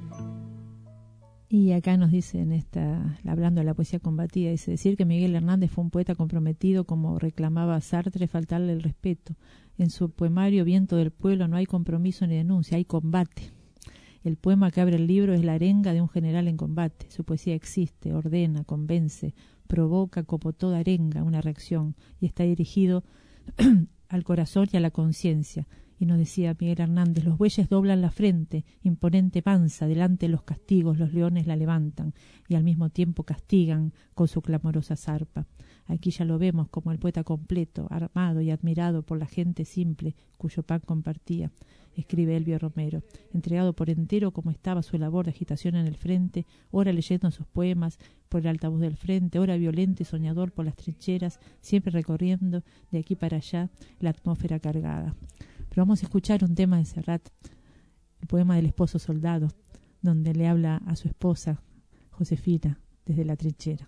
Y acá nos dice, en esta, hablando de la poesía combatida, dice, decir que Miguel Hernández fue un poeta comprometido, como reclamaba Sartre, faltarle el respeto. En su poemario Viento del Pueblo no hay compromiso ni denuncia, hay combate. El poema que abre el libro es la arenga de un general en combate. Su poesía existe, ordena, convence, provoca como toda arenga una reacción, y está dirigido al corazón y a la conciencia. Y nos decía Miguel Hernández, los bueyes doblan la frente, imponente panza, delante de los castigos, los leones la levantan y al mismo tiempo castigan con su clamorosa zarpa. Aquí ya lo vemos como el poeta completo, armado y admirado por la gente simple, cuyo pan compartía, escribe Elvio Romero, entregado por entero como estaba su labor de agitación en el frente, ora leyendo sus poemas por el altavoz del frente, ora violento y soñador por las trincheras, siempre recorriendo de aquí para allá la atmósfera cargada. Pero vamos a escuchar un tema de Serrat, el poema del esposo soldado, donde le habla a su esposa, Josefina, desde la trinchera.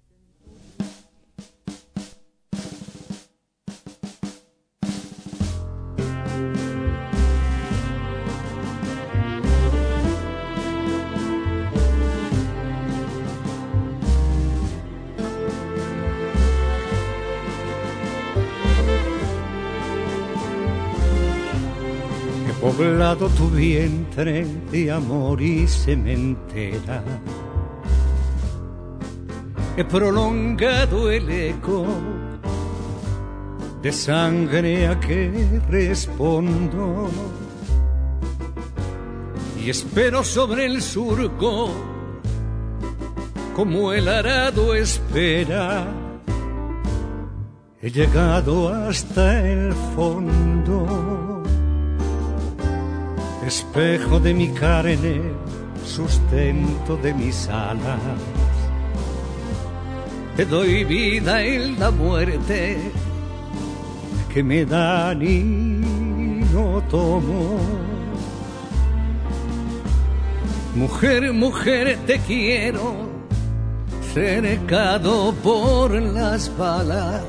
Poblado tu vientre de amor y sementera, he prolongado el eco de sangre a que respondo y espero sobre el surco como el arado espera. He llegado hasta el fondo, espejo de mi carne, sustento de mis alas. Te doy vida en la muerte que me dan y no tomo. Mujer, mujer, te quiero, cercado por las balas,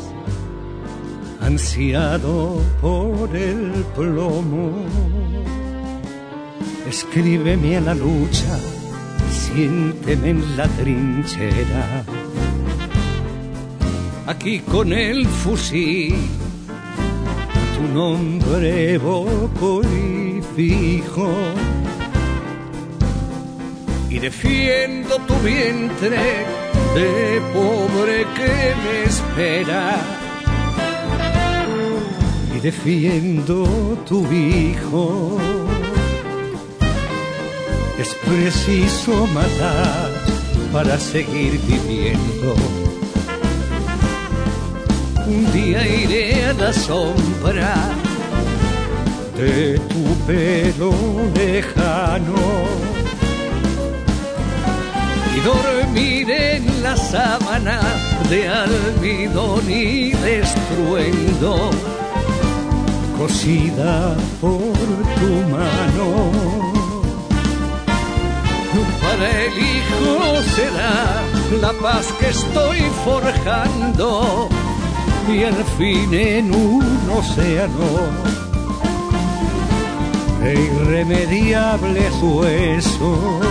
ansiado por el plomo. Escríbeme a la lucha, siénteme en la trinchera. Aquí con el fusil, tu nombre evoco y fijo. Y defiendo tu vientre de pobre que me espera. Y defiendo tu hijo. Es preciso matar para seguir viviendo. Un día iré a la sombra de tu pelo lejano y dormiré en la sábana de almidón y de estruendo, cosida por tu mano. Para el hijo será la paz que estoy forjando y al fin en un océano de irremediables huesos.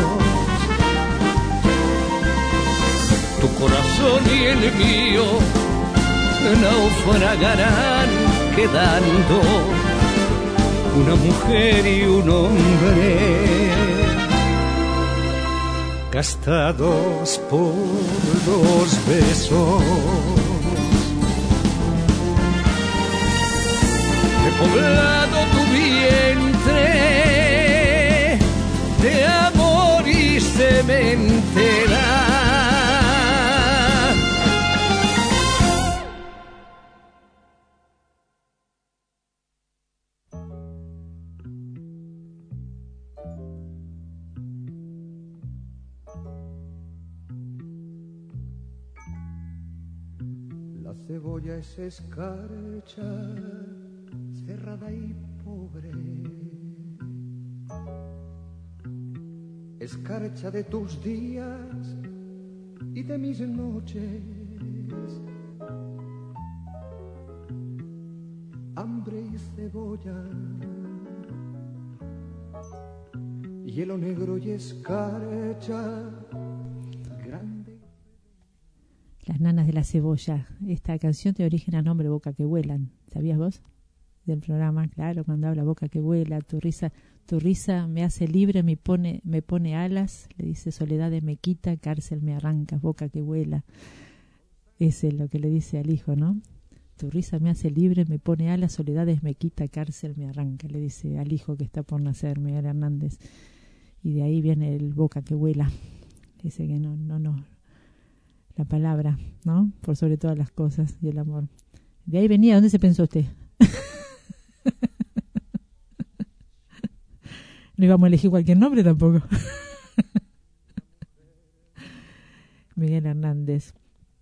Tu corazón y el mío naufragarán quedando una mujer y un hombre gastados por los besos. He poblado tu vientre de amor y sementera. La cebolla es escarcha, cerrada y pobre, escarcha de tus días y de mis noches, hambre y cebolla, hielo negro y escarcha grande. Las nanas de la cebolla. Esta canción de origen a nombre Boca que vuelan. ¿Sabías vos? Del programa, claro, cuando habla Boca que vuela, tu risa, tu risa me hace libre, me pone, me pone alas, le dice soledades me quita, cárcel me arranca, boca que vuela. Ese es lo que le dice al hijo, ¿no? Tu risa me hace libre, me pone alas, soledades me quita, cárcel me arranca, le dice al hijo que está por nacer, Miguel Hernández. Y de ahí viene el boca que vuela. Dice que no, no, no. La palabra, ¿no? Por sobre todas las cosas y el amor. De ahí venía, ¿dónde se pensó usted? No íbamos a elegir cualquier nombre tampoco. Miguel Hernández.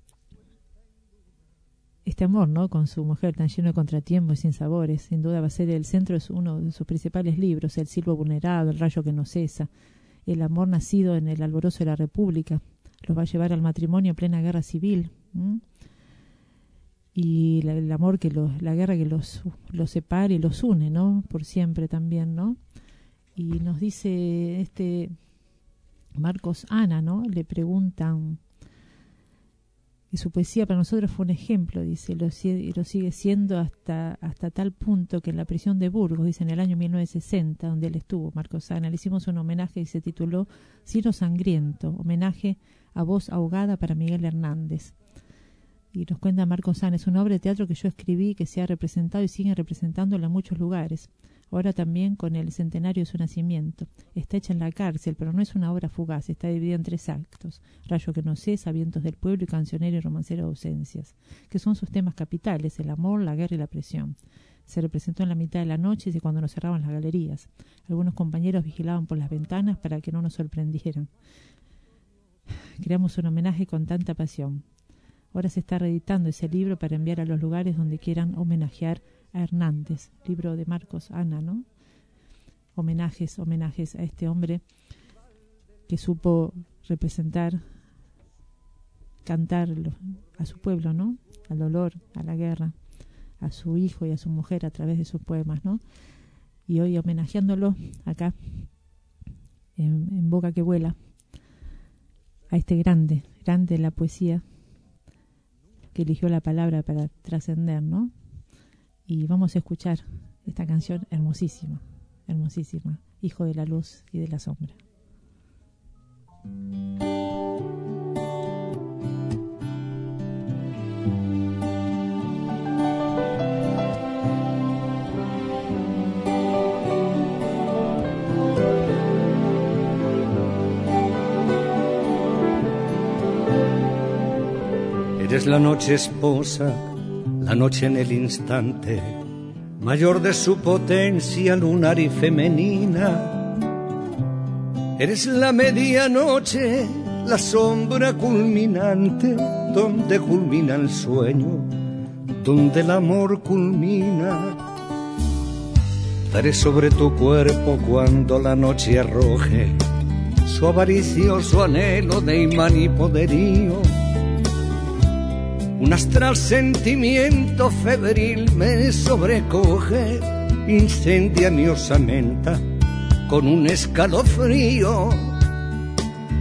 Este amor, ¿no? Con su mujer tan lleno de contratiempos y sin sabores, sin duda va a ser el centro de uno de sus principales libros, El silbo vulnerado, El rayo que no cesa. El amor nacido en el alborozo de la República. Los va a llevar al matrimonio en plena guerra civil. ¿Mm? Y la, el amor que los, la guerra que los, los separa y los une, ¿no? Por siempre también, ¿no? Y nos dice este Marcos Ana, ¿no? Le preguntan que su poesía para nosotros fue un ejemplo, dice, lo, y lo sigue siendo hasta hasta tal punto que en la prisión de Burgos, dice, en el año mil novecientos sesenta, donde él estuvo, Marcos Ana, le hicimos un homenaje y se tituló Cielo Sangriento, homenaje a voz ahogada para Miguel Hernández. Y nos cuenta Marcos Ana, es una obra de teatro que yo escribí, que se ha representado y sigue representándola en muchos lugares. Ahora también con el centenario de su nacimiento. Está hecha en la cárcel, pero no es una obra fugaz, está dividida en tres actos. Rayo que no cesa, Vientos del pueblo y Cancionero y romancero de ausencias, que son sus temas capitales, el amor, la guerra y la presión. Se representó en la mitad de la noche y cuando nos cerraban las galerías. Algunos compañeros vigilaban por las ventanas para que no nos sorprendieran. Creamos un homenaje con tanta pasión. Ahora se está reeditando ese libro para enviar a los lugares donde quieran homenajear a Hernández, libro de Marcos Ana, ¿no? Homenajes, homenajes a este hombre que supo representar, cantar a su pueblo, ¿no? Al dolor, a la guerra, a su hijo y a su mujer a través de sus poemas, ¿no? Y hoy homenajeándolo acá, en, en Boca que vuela, a este grande, grande de la poesía, que eligió la palabra para trascender, ¿no? Y vamos a escuchar esta canción hermosísima, hermosísima, Hijo de la luz y de la sombra. Eres la noche esposa, la noche en el instante, mayor de su potencia lunar y femenina. Eres la medianoche, la sombra culminante, donde culmina el sueño, donde el amor culmina. Daré sobre tu cuerpo cuando la noche arroje su avaricioso anhelo de imán y poderío. Un astral sentimiento febril me sobrecoge, incendia mi osamenta con un escalofrío.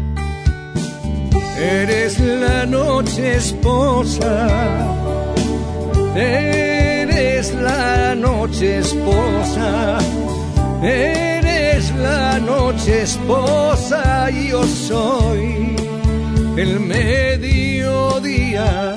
Eres la noche esposa, Eres la noche esposa, eres la noche esposa, y yo soy el mediodía.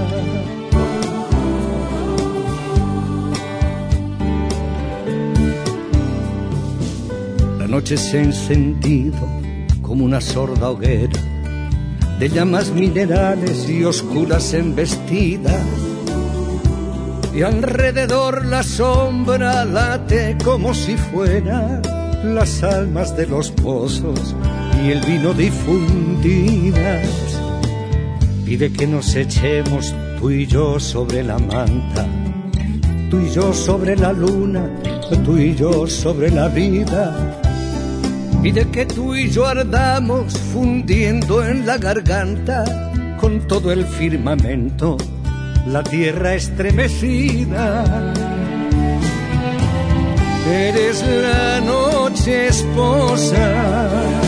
La noche se ha encendido como una sorda hoguera de llamas minerales y oscuras embestidas, y alrededor la sombra late como si fuera las almas de los pozos y el vino difundidas. Pide que nos echemos tú y yo sobre la manta, tú y yo sobre la luna, tú y yo sobre la vida. Pide que tú y yo ardamos fundiendo en la garganta con todo el firmamento, la tierra estremecida. Eres la noche esposa,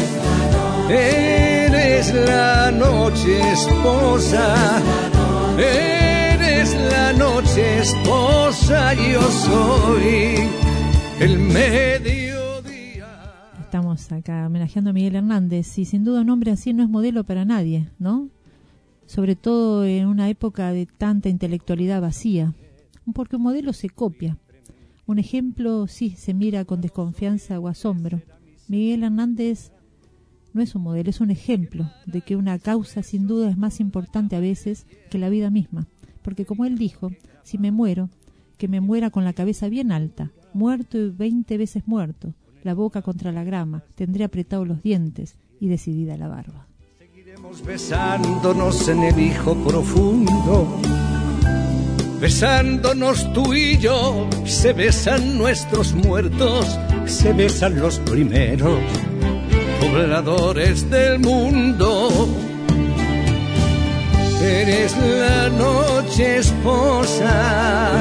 eres la noche esposa, eres la noche esposa, yo soy el medio. Estamos acá homenajeando a Miguel Hernández y sin duda un hombre así no es modelo para nadie, ¿no? Sobre todo en una época de tanta intelectualidad vacía, porque un modelo se copia. Un ejemplo sí se mira con desconfianza o asombro. Miguel Hernández no es un modelo, es un ejemplo de que una causa sin duda es más importante a veces que la vida misma. Porque como él dijo, si me muero, que me muera con la cabeza bien alta, muerto y veinte veces muerto, la boca contra la grama, tendré apretados los dientes y decidida la barba. Seguiremos besándonos en el hijo profundo, besándonos tú y yo, se besan nuestros muertos, se besan los primeros pobladores del mundo. Eres la noche esposa,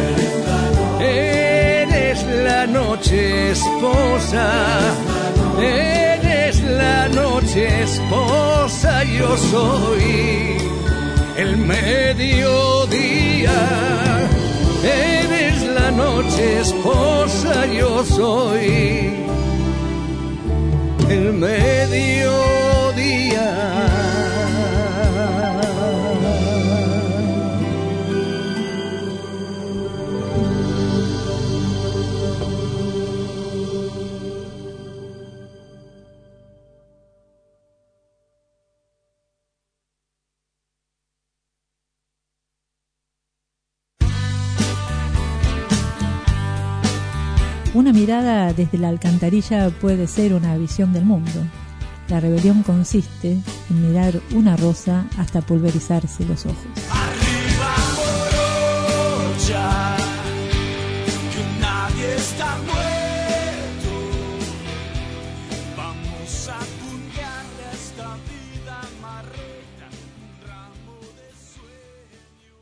eres la noche esposa, eres la noche esposa, yo soy el mediodía. Eres la noche esposa, yo soy el mediodía. Una mirada desde la alcantarilla puede ser una visión del mundo. La rebelión consiste en mirar una rosa hasta pulverizarse los ojos. Arriba morocha, que nadie está muerto. Vamos a puñarle a esta vida marreta un ramo de sueño.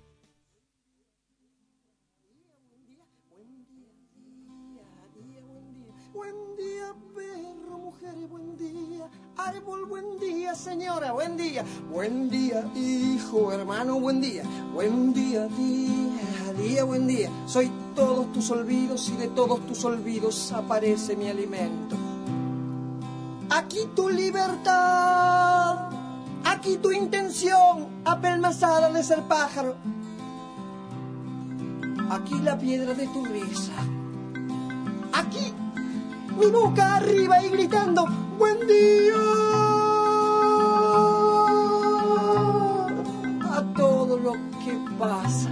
Buen día, perro, mujer, buen día. Árbol, buen día, señora, buen día. Buen día, hijo, hermano, buen día. Buen día, día, día, buen día. Soy todos tus olvidos y de todos tus olvidos aparece mi alimento. Aquí tu libertad, aquí tu intención apelmazada de ser pájaro. Aquí la piedra de tu risa. Aquí mi boca arriba y gritando buen día a todo lo que pasa.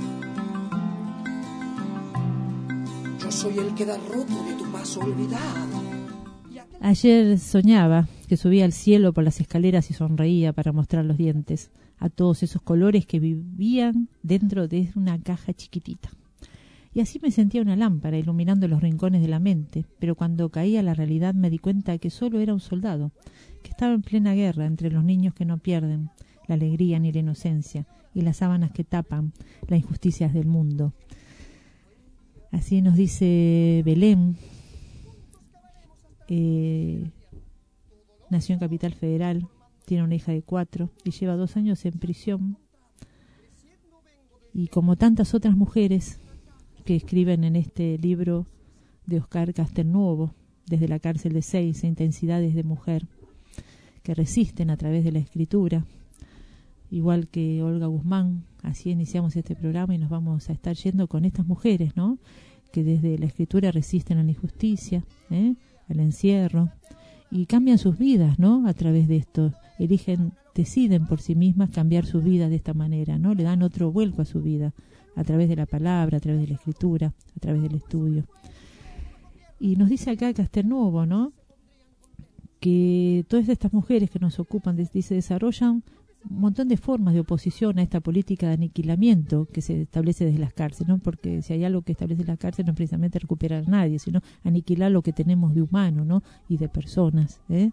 Yo soy el que da roto de tu paso olvidado. Ayer soñaba que subía al cielo por las escaleras y sonreía para mostrar los dientes a todos esos colores que vivían dentro de una caja chiquitita. Y así me sentía una lámpara iluminando los rincones de la mente, pero cuando caía la realidad me di cuenta que solo era un soldado, que estaba en plena guerra entre los niños que no pierden la alegría ni la inocencia, y las sábanas que tapan las injusticias del mundo. Así nos dice Belén, eh, nació en Capital Federal, tiene una hija de cuatro y lleva dos años en prisión Y como tantas otras mujeres que escriben en este libro de Oscar Castelnuovo, desde la cárcel de Seis, Intensidades de Mujer, que resisten a través de la escritura, igual que Olga Guzmán. Así iniciamos este programa y nos vamos a estar yendo con estas mujeres, ¿no?, que desde la escritura resisten a la injusticia, ¿eh?, al encierro, y cambian sus vidas, ¿no?, a través de esto. Eligen, deciden por sí mismas cambiar su vida de esta manera, ¿no? Le dan otro vuelco a su vida, a través de la palabra, a través de la escritura, a través del estudio. Y nos dice acá Castelnuovo, ¿no?, que todas estas mujeres que nos ocupan, dice, desarrollan un montón de formas de oposición a esta política de aniquilamiento que se establece desde las cárceles, ¿no? Porque si hay algo que establece las cárceles no es precisamente recuperar a nadie, sino aniquilar lo que tenemos de humano, ¿no?, y de personas, ¿eh?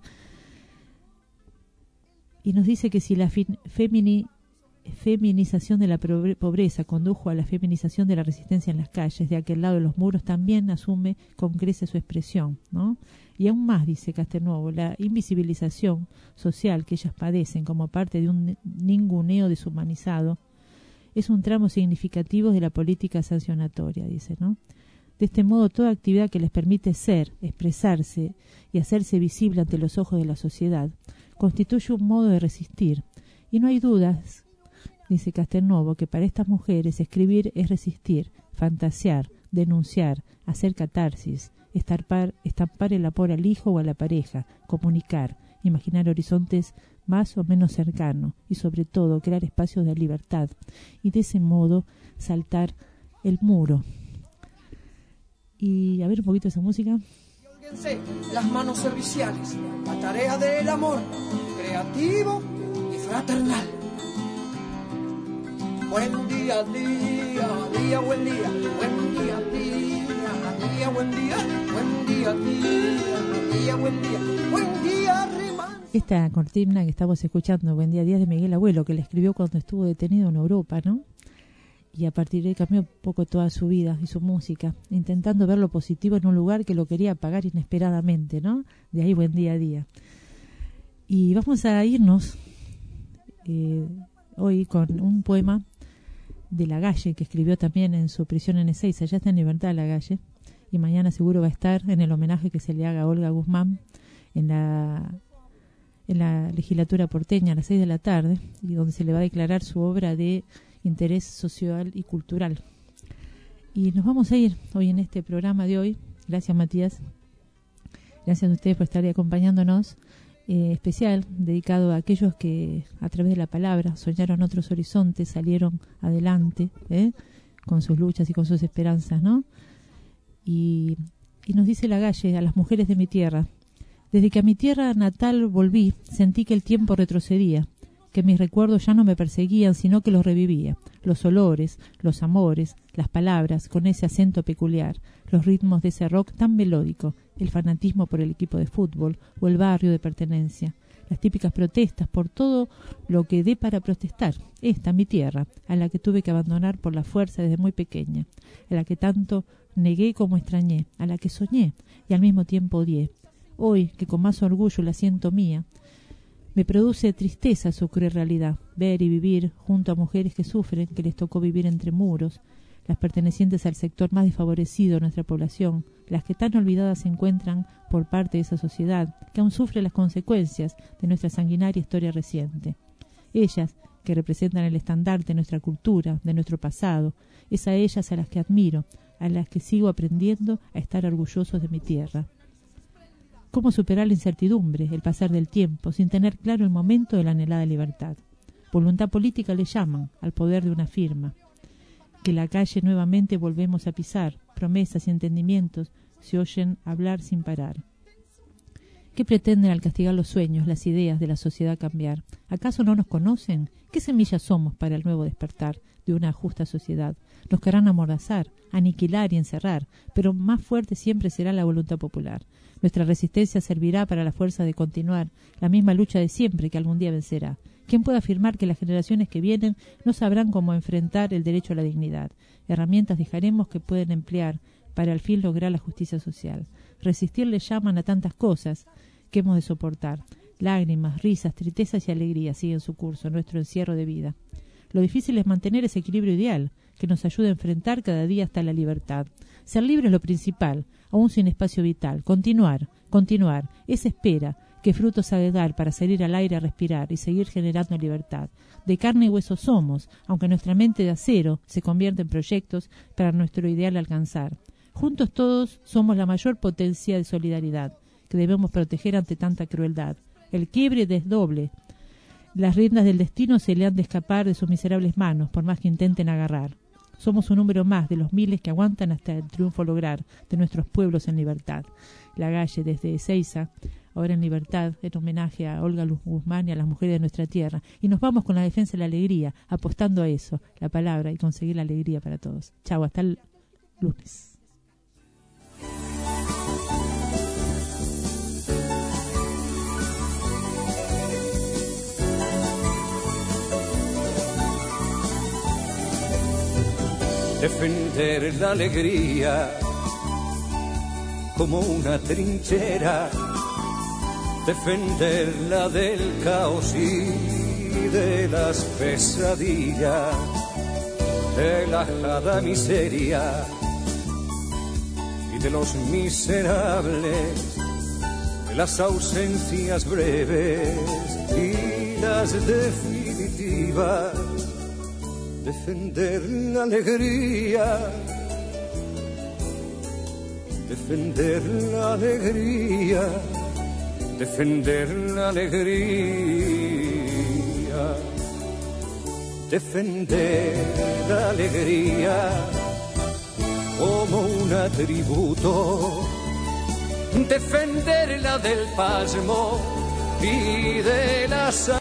Y nos dice que si la fin, femini, feminización de la pobreza condujo a la feminización de la resistencia en las calles, de aquel lado de los muros también asume con crece su expresión, ¿no? Y aún más, dice Castelnuovo, la invisibilización social que ellas padecen como parte de un ninguneo deshumanizado es un tramo significativo de la política sancionatoria, dice, ¿no? De este modo, toda actividad que les permite ser, expresarse y hacerse visible ante los ojos de la sociedad constituye un modo de resistir. Y no hay dudas, dice Castelnuovo, que para estas mujeres escribir es resistir, fantasear, denunciar, hacer catarsis, estampar, estampar el amor al hijo o a la pareja, comunicar, imaginar horizontes más o menos cercanos y sobre todo crear espacios de libertad y de ese modo saltar el muro. Y a ver un poquito esa música. Las manos serviciales, la tarea del amor, creativo y fraternal. Buen día, día, día, buen día, buen día, día, día, buen día, buen día, día, día, buen día, buen día, riman. Esta cortina que estamos escuchando, Buen día, día, de Miguel Abuelo, que la escribió cuando estuvo detenido en Europa, ¿no? Y a partir de ahí cambió un poco toda su vida y su música, intentando ver lo positivo en un lugar que lo quería apagar inesperadamente, ¿no? De ahí Buen día, día. Y vamos a irnos eh, hoy con un poema de Lagalle, que escribió también en su prisión en Ezeiza. Ya está en libertad Lagalle, y mañana seguro va a estar en el homenaje que se le haga a Olga Guzmán en la, en la legislatura porteña a las seis de la tarde, y donde se le va a declarar su obra de interés social y cultural. Y nos vamos a ir hoy en este programa de hoy. Gracias, Matías. Gracias a ustedes por estar ahí acompañándonos. Eh, especial, dedicado a aquellos que a través de la palabra soñaron otros horizontes, salieron adelante, ¿eh?, con sus luchas y con sus esperanzas, ¿no? Y, y nos dice Lagalle a las mujeres de mi tierra: desde que a mi tierra natal volví, sentí que el tiempo retrocedía, que mis recuerdos ya no me perseguían, sino que los revivía. Los olores, los amores, las palabras con ese acento peculiar, los ritmos de ese rock tan melódico, el fanatismo por el equipo de fútbol o el barrio de pertenencia, las típicas protestas por todo lo que dé para protestar. Esta, mi tierra, a la que tuve que abandonar por la fuerza desde muy pequeña, a la que tanto negué como extrañé, a la que soñé y al mismo tiempo odié. Hoy, que con más orgullo la siento mía, me produce tristeza su cruel realidad, ver y vivir junto a mujeres que sufren, que les tocó vivir entre muros, las pertenecientes al sector más desfavorecido de nuestra población, las que tan olvidadas se encuentran por parte de esa sociedad, que aún sufre las consecuencias de nuestra sanguinaria historia reciente. Ellas, que representan el estandarte de nuestra cultura, de nuestro pasado, es a ellas a las que admiro, a las que sigo aprendiendo a estar orgullosos de mi tierra. ¿Cómo superar la incertidumbre, el pasar del tiempo, sin tener claro el momento de la anhelada libertad? Voluntad política le llaman al poder de una firma. Que la calle nuevamente volvemos a pisar, promesas y entendimientos se oyen hablar sin parar. ¿Qué pretenden al castigar los sueños, las ideas de la sociedad cambiar? ¿Acaso no nos conocen? ¿Qué semillas somos para el nuevo despertar de una justa sociedad? Nos querrán amordazar, aniquilar y encerrar, pero más fuerte siempre será la voluntad popular. Nuestra resistencia servirá para la fuerza de continuar la misma lucha de siempre que algún día vencerá. ¿Quién puede afirmar que las generaciones que vienen no sabrán cómo enfrentar el derecho a la dignidad? Herramientas dejaremos que pueden emplear para al fin lograr la justicia social. Resistir le llaman a tantas cosas que hemos de soportar. Lágrimas, risas, tristezas y alegrías siguen su curso, nuestro encierro de vida. Lo difícil es mantener ese equilibrio ideal que nos ayude a enfrentar cada día hasta la libertad. Ser libre es lo principal, aún sin espacio vital. Continuar, continuar, esa espera, qué frutos ha de dar para salir al aire a respirar y seguir generando libertad. De carne y hueso somos, aunque nuestra mente de acero se convierte en proyectos para nuestro ideal alcanzar. Juntos todos somos la mayor potencia de solidaridad, que debemos proteger ante tanta crueldad. El quiebre es doble. Las riendas del destino se le han de escapar de sus miserables manos, por más que intenten agarrar. Somos un número más de los miles que aguantan hasta el triunfo lograr de nuestros pueblos en libertad. Lagalle desde Ezeiza, ahora en libertad, en homenaje a Olga Luz Guzmán y a las mujeres de nuestra tierra. Y nos vamos con la defensa de la alegría, apostando a eso, la palabra, y conseguir la alegría para todos. Chau, hasta el lunes. Defender la alegría como una trinchera, defenderla del caos y de las pesadillas, de la ajada miseria y de los miserables, de las ausencias breves y las definitivas. Defender la alegría, defender la alegría, defender la alegría, defender la alegría como un atributo, defenderla del pasmo y de la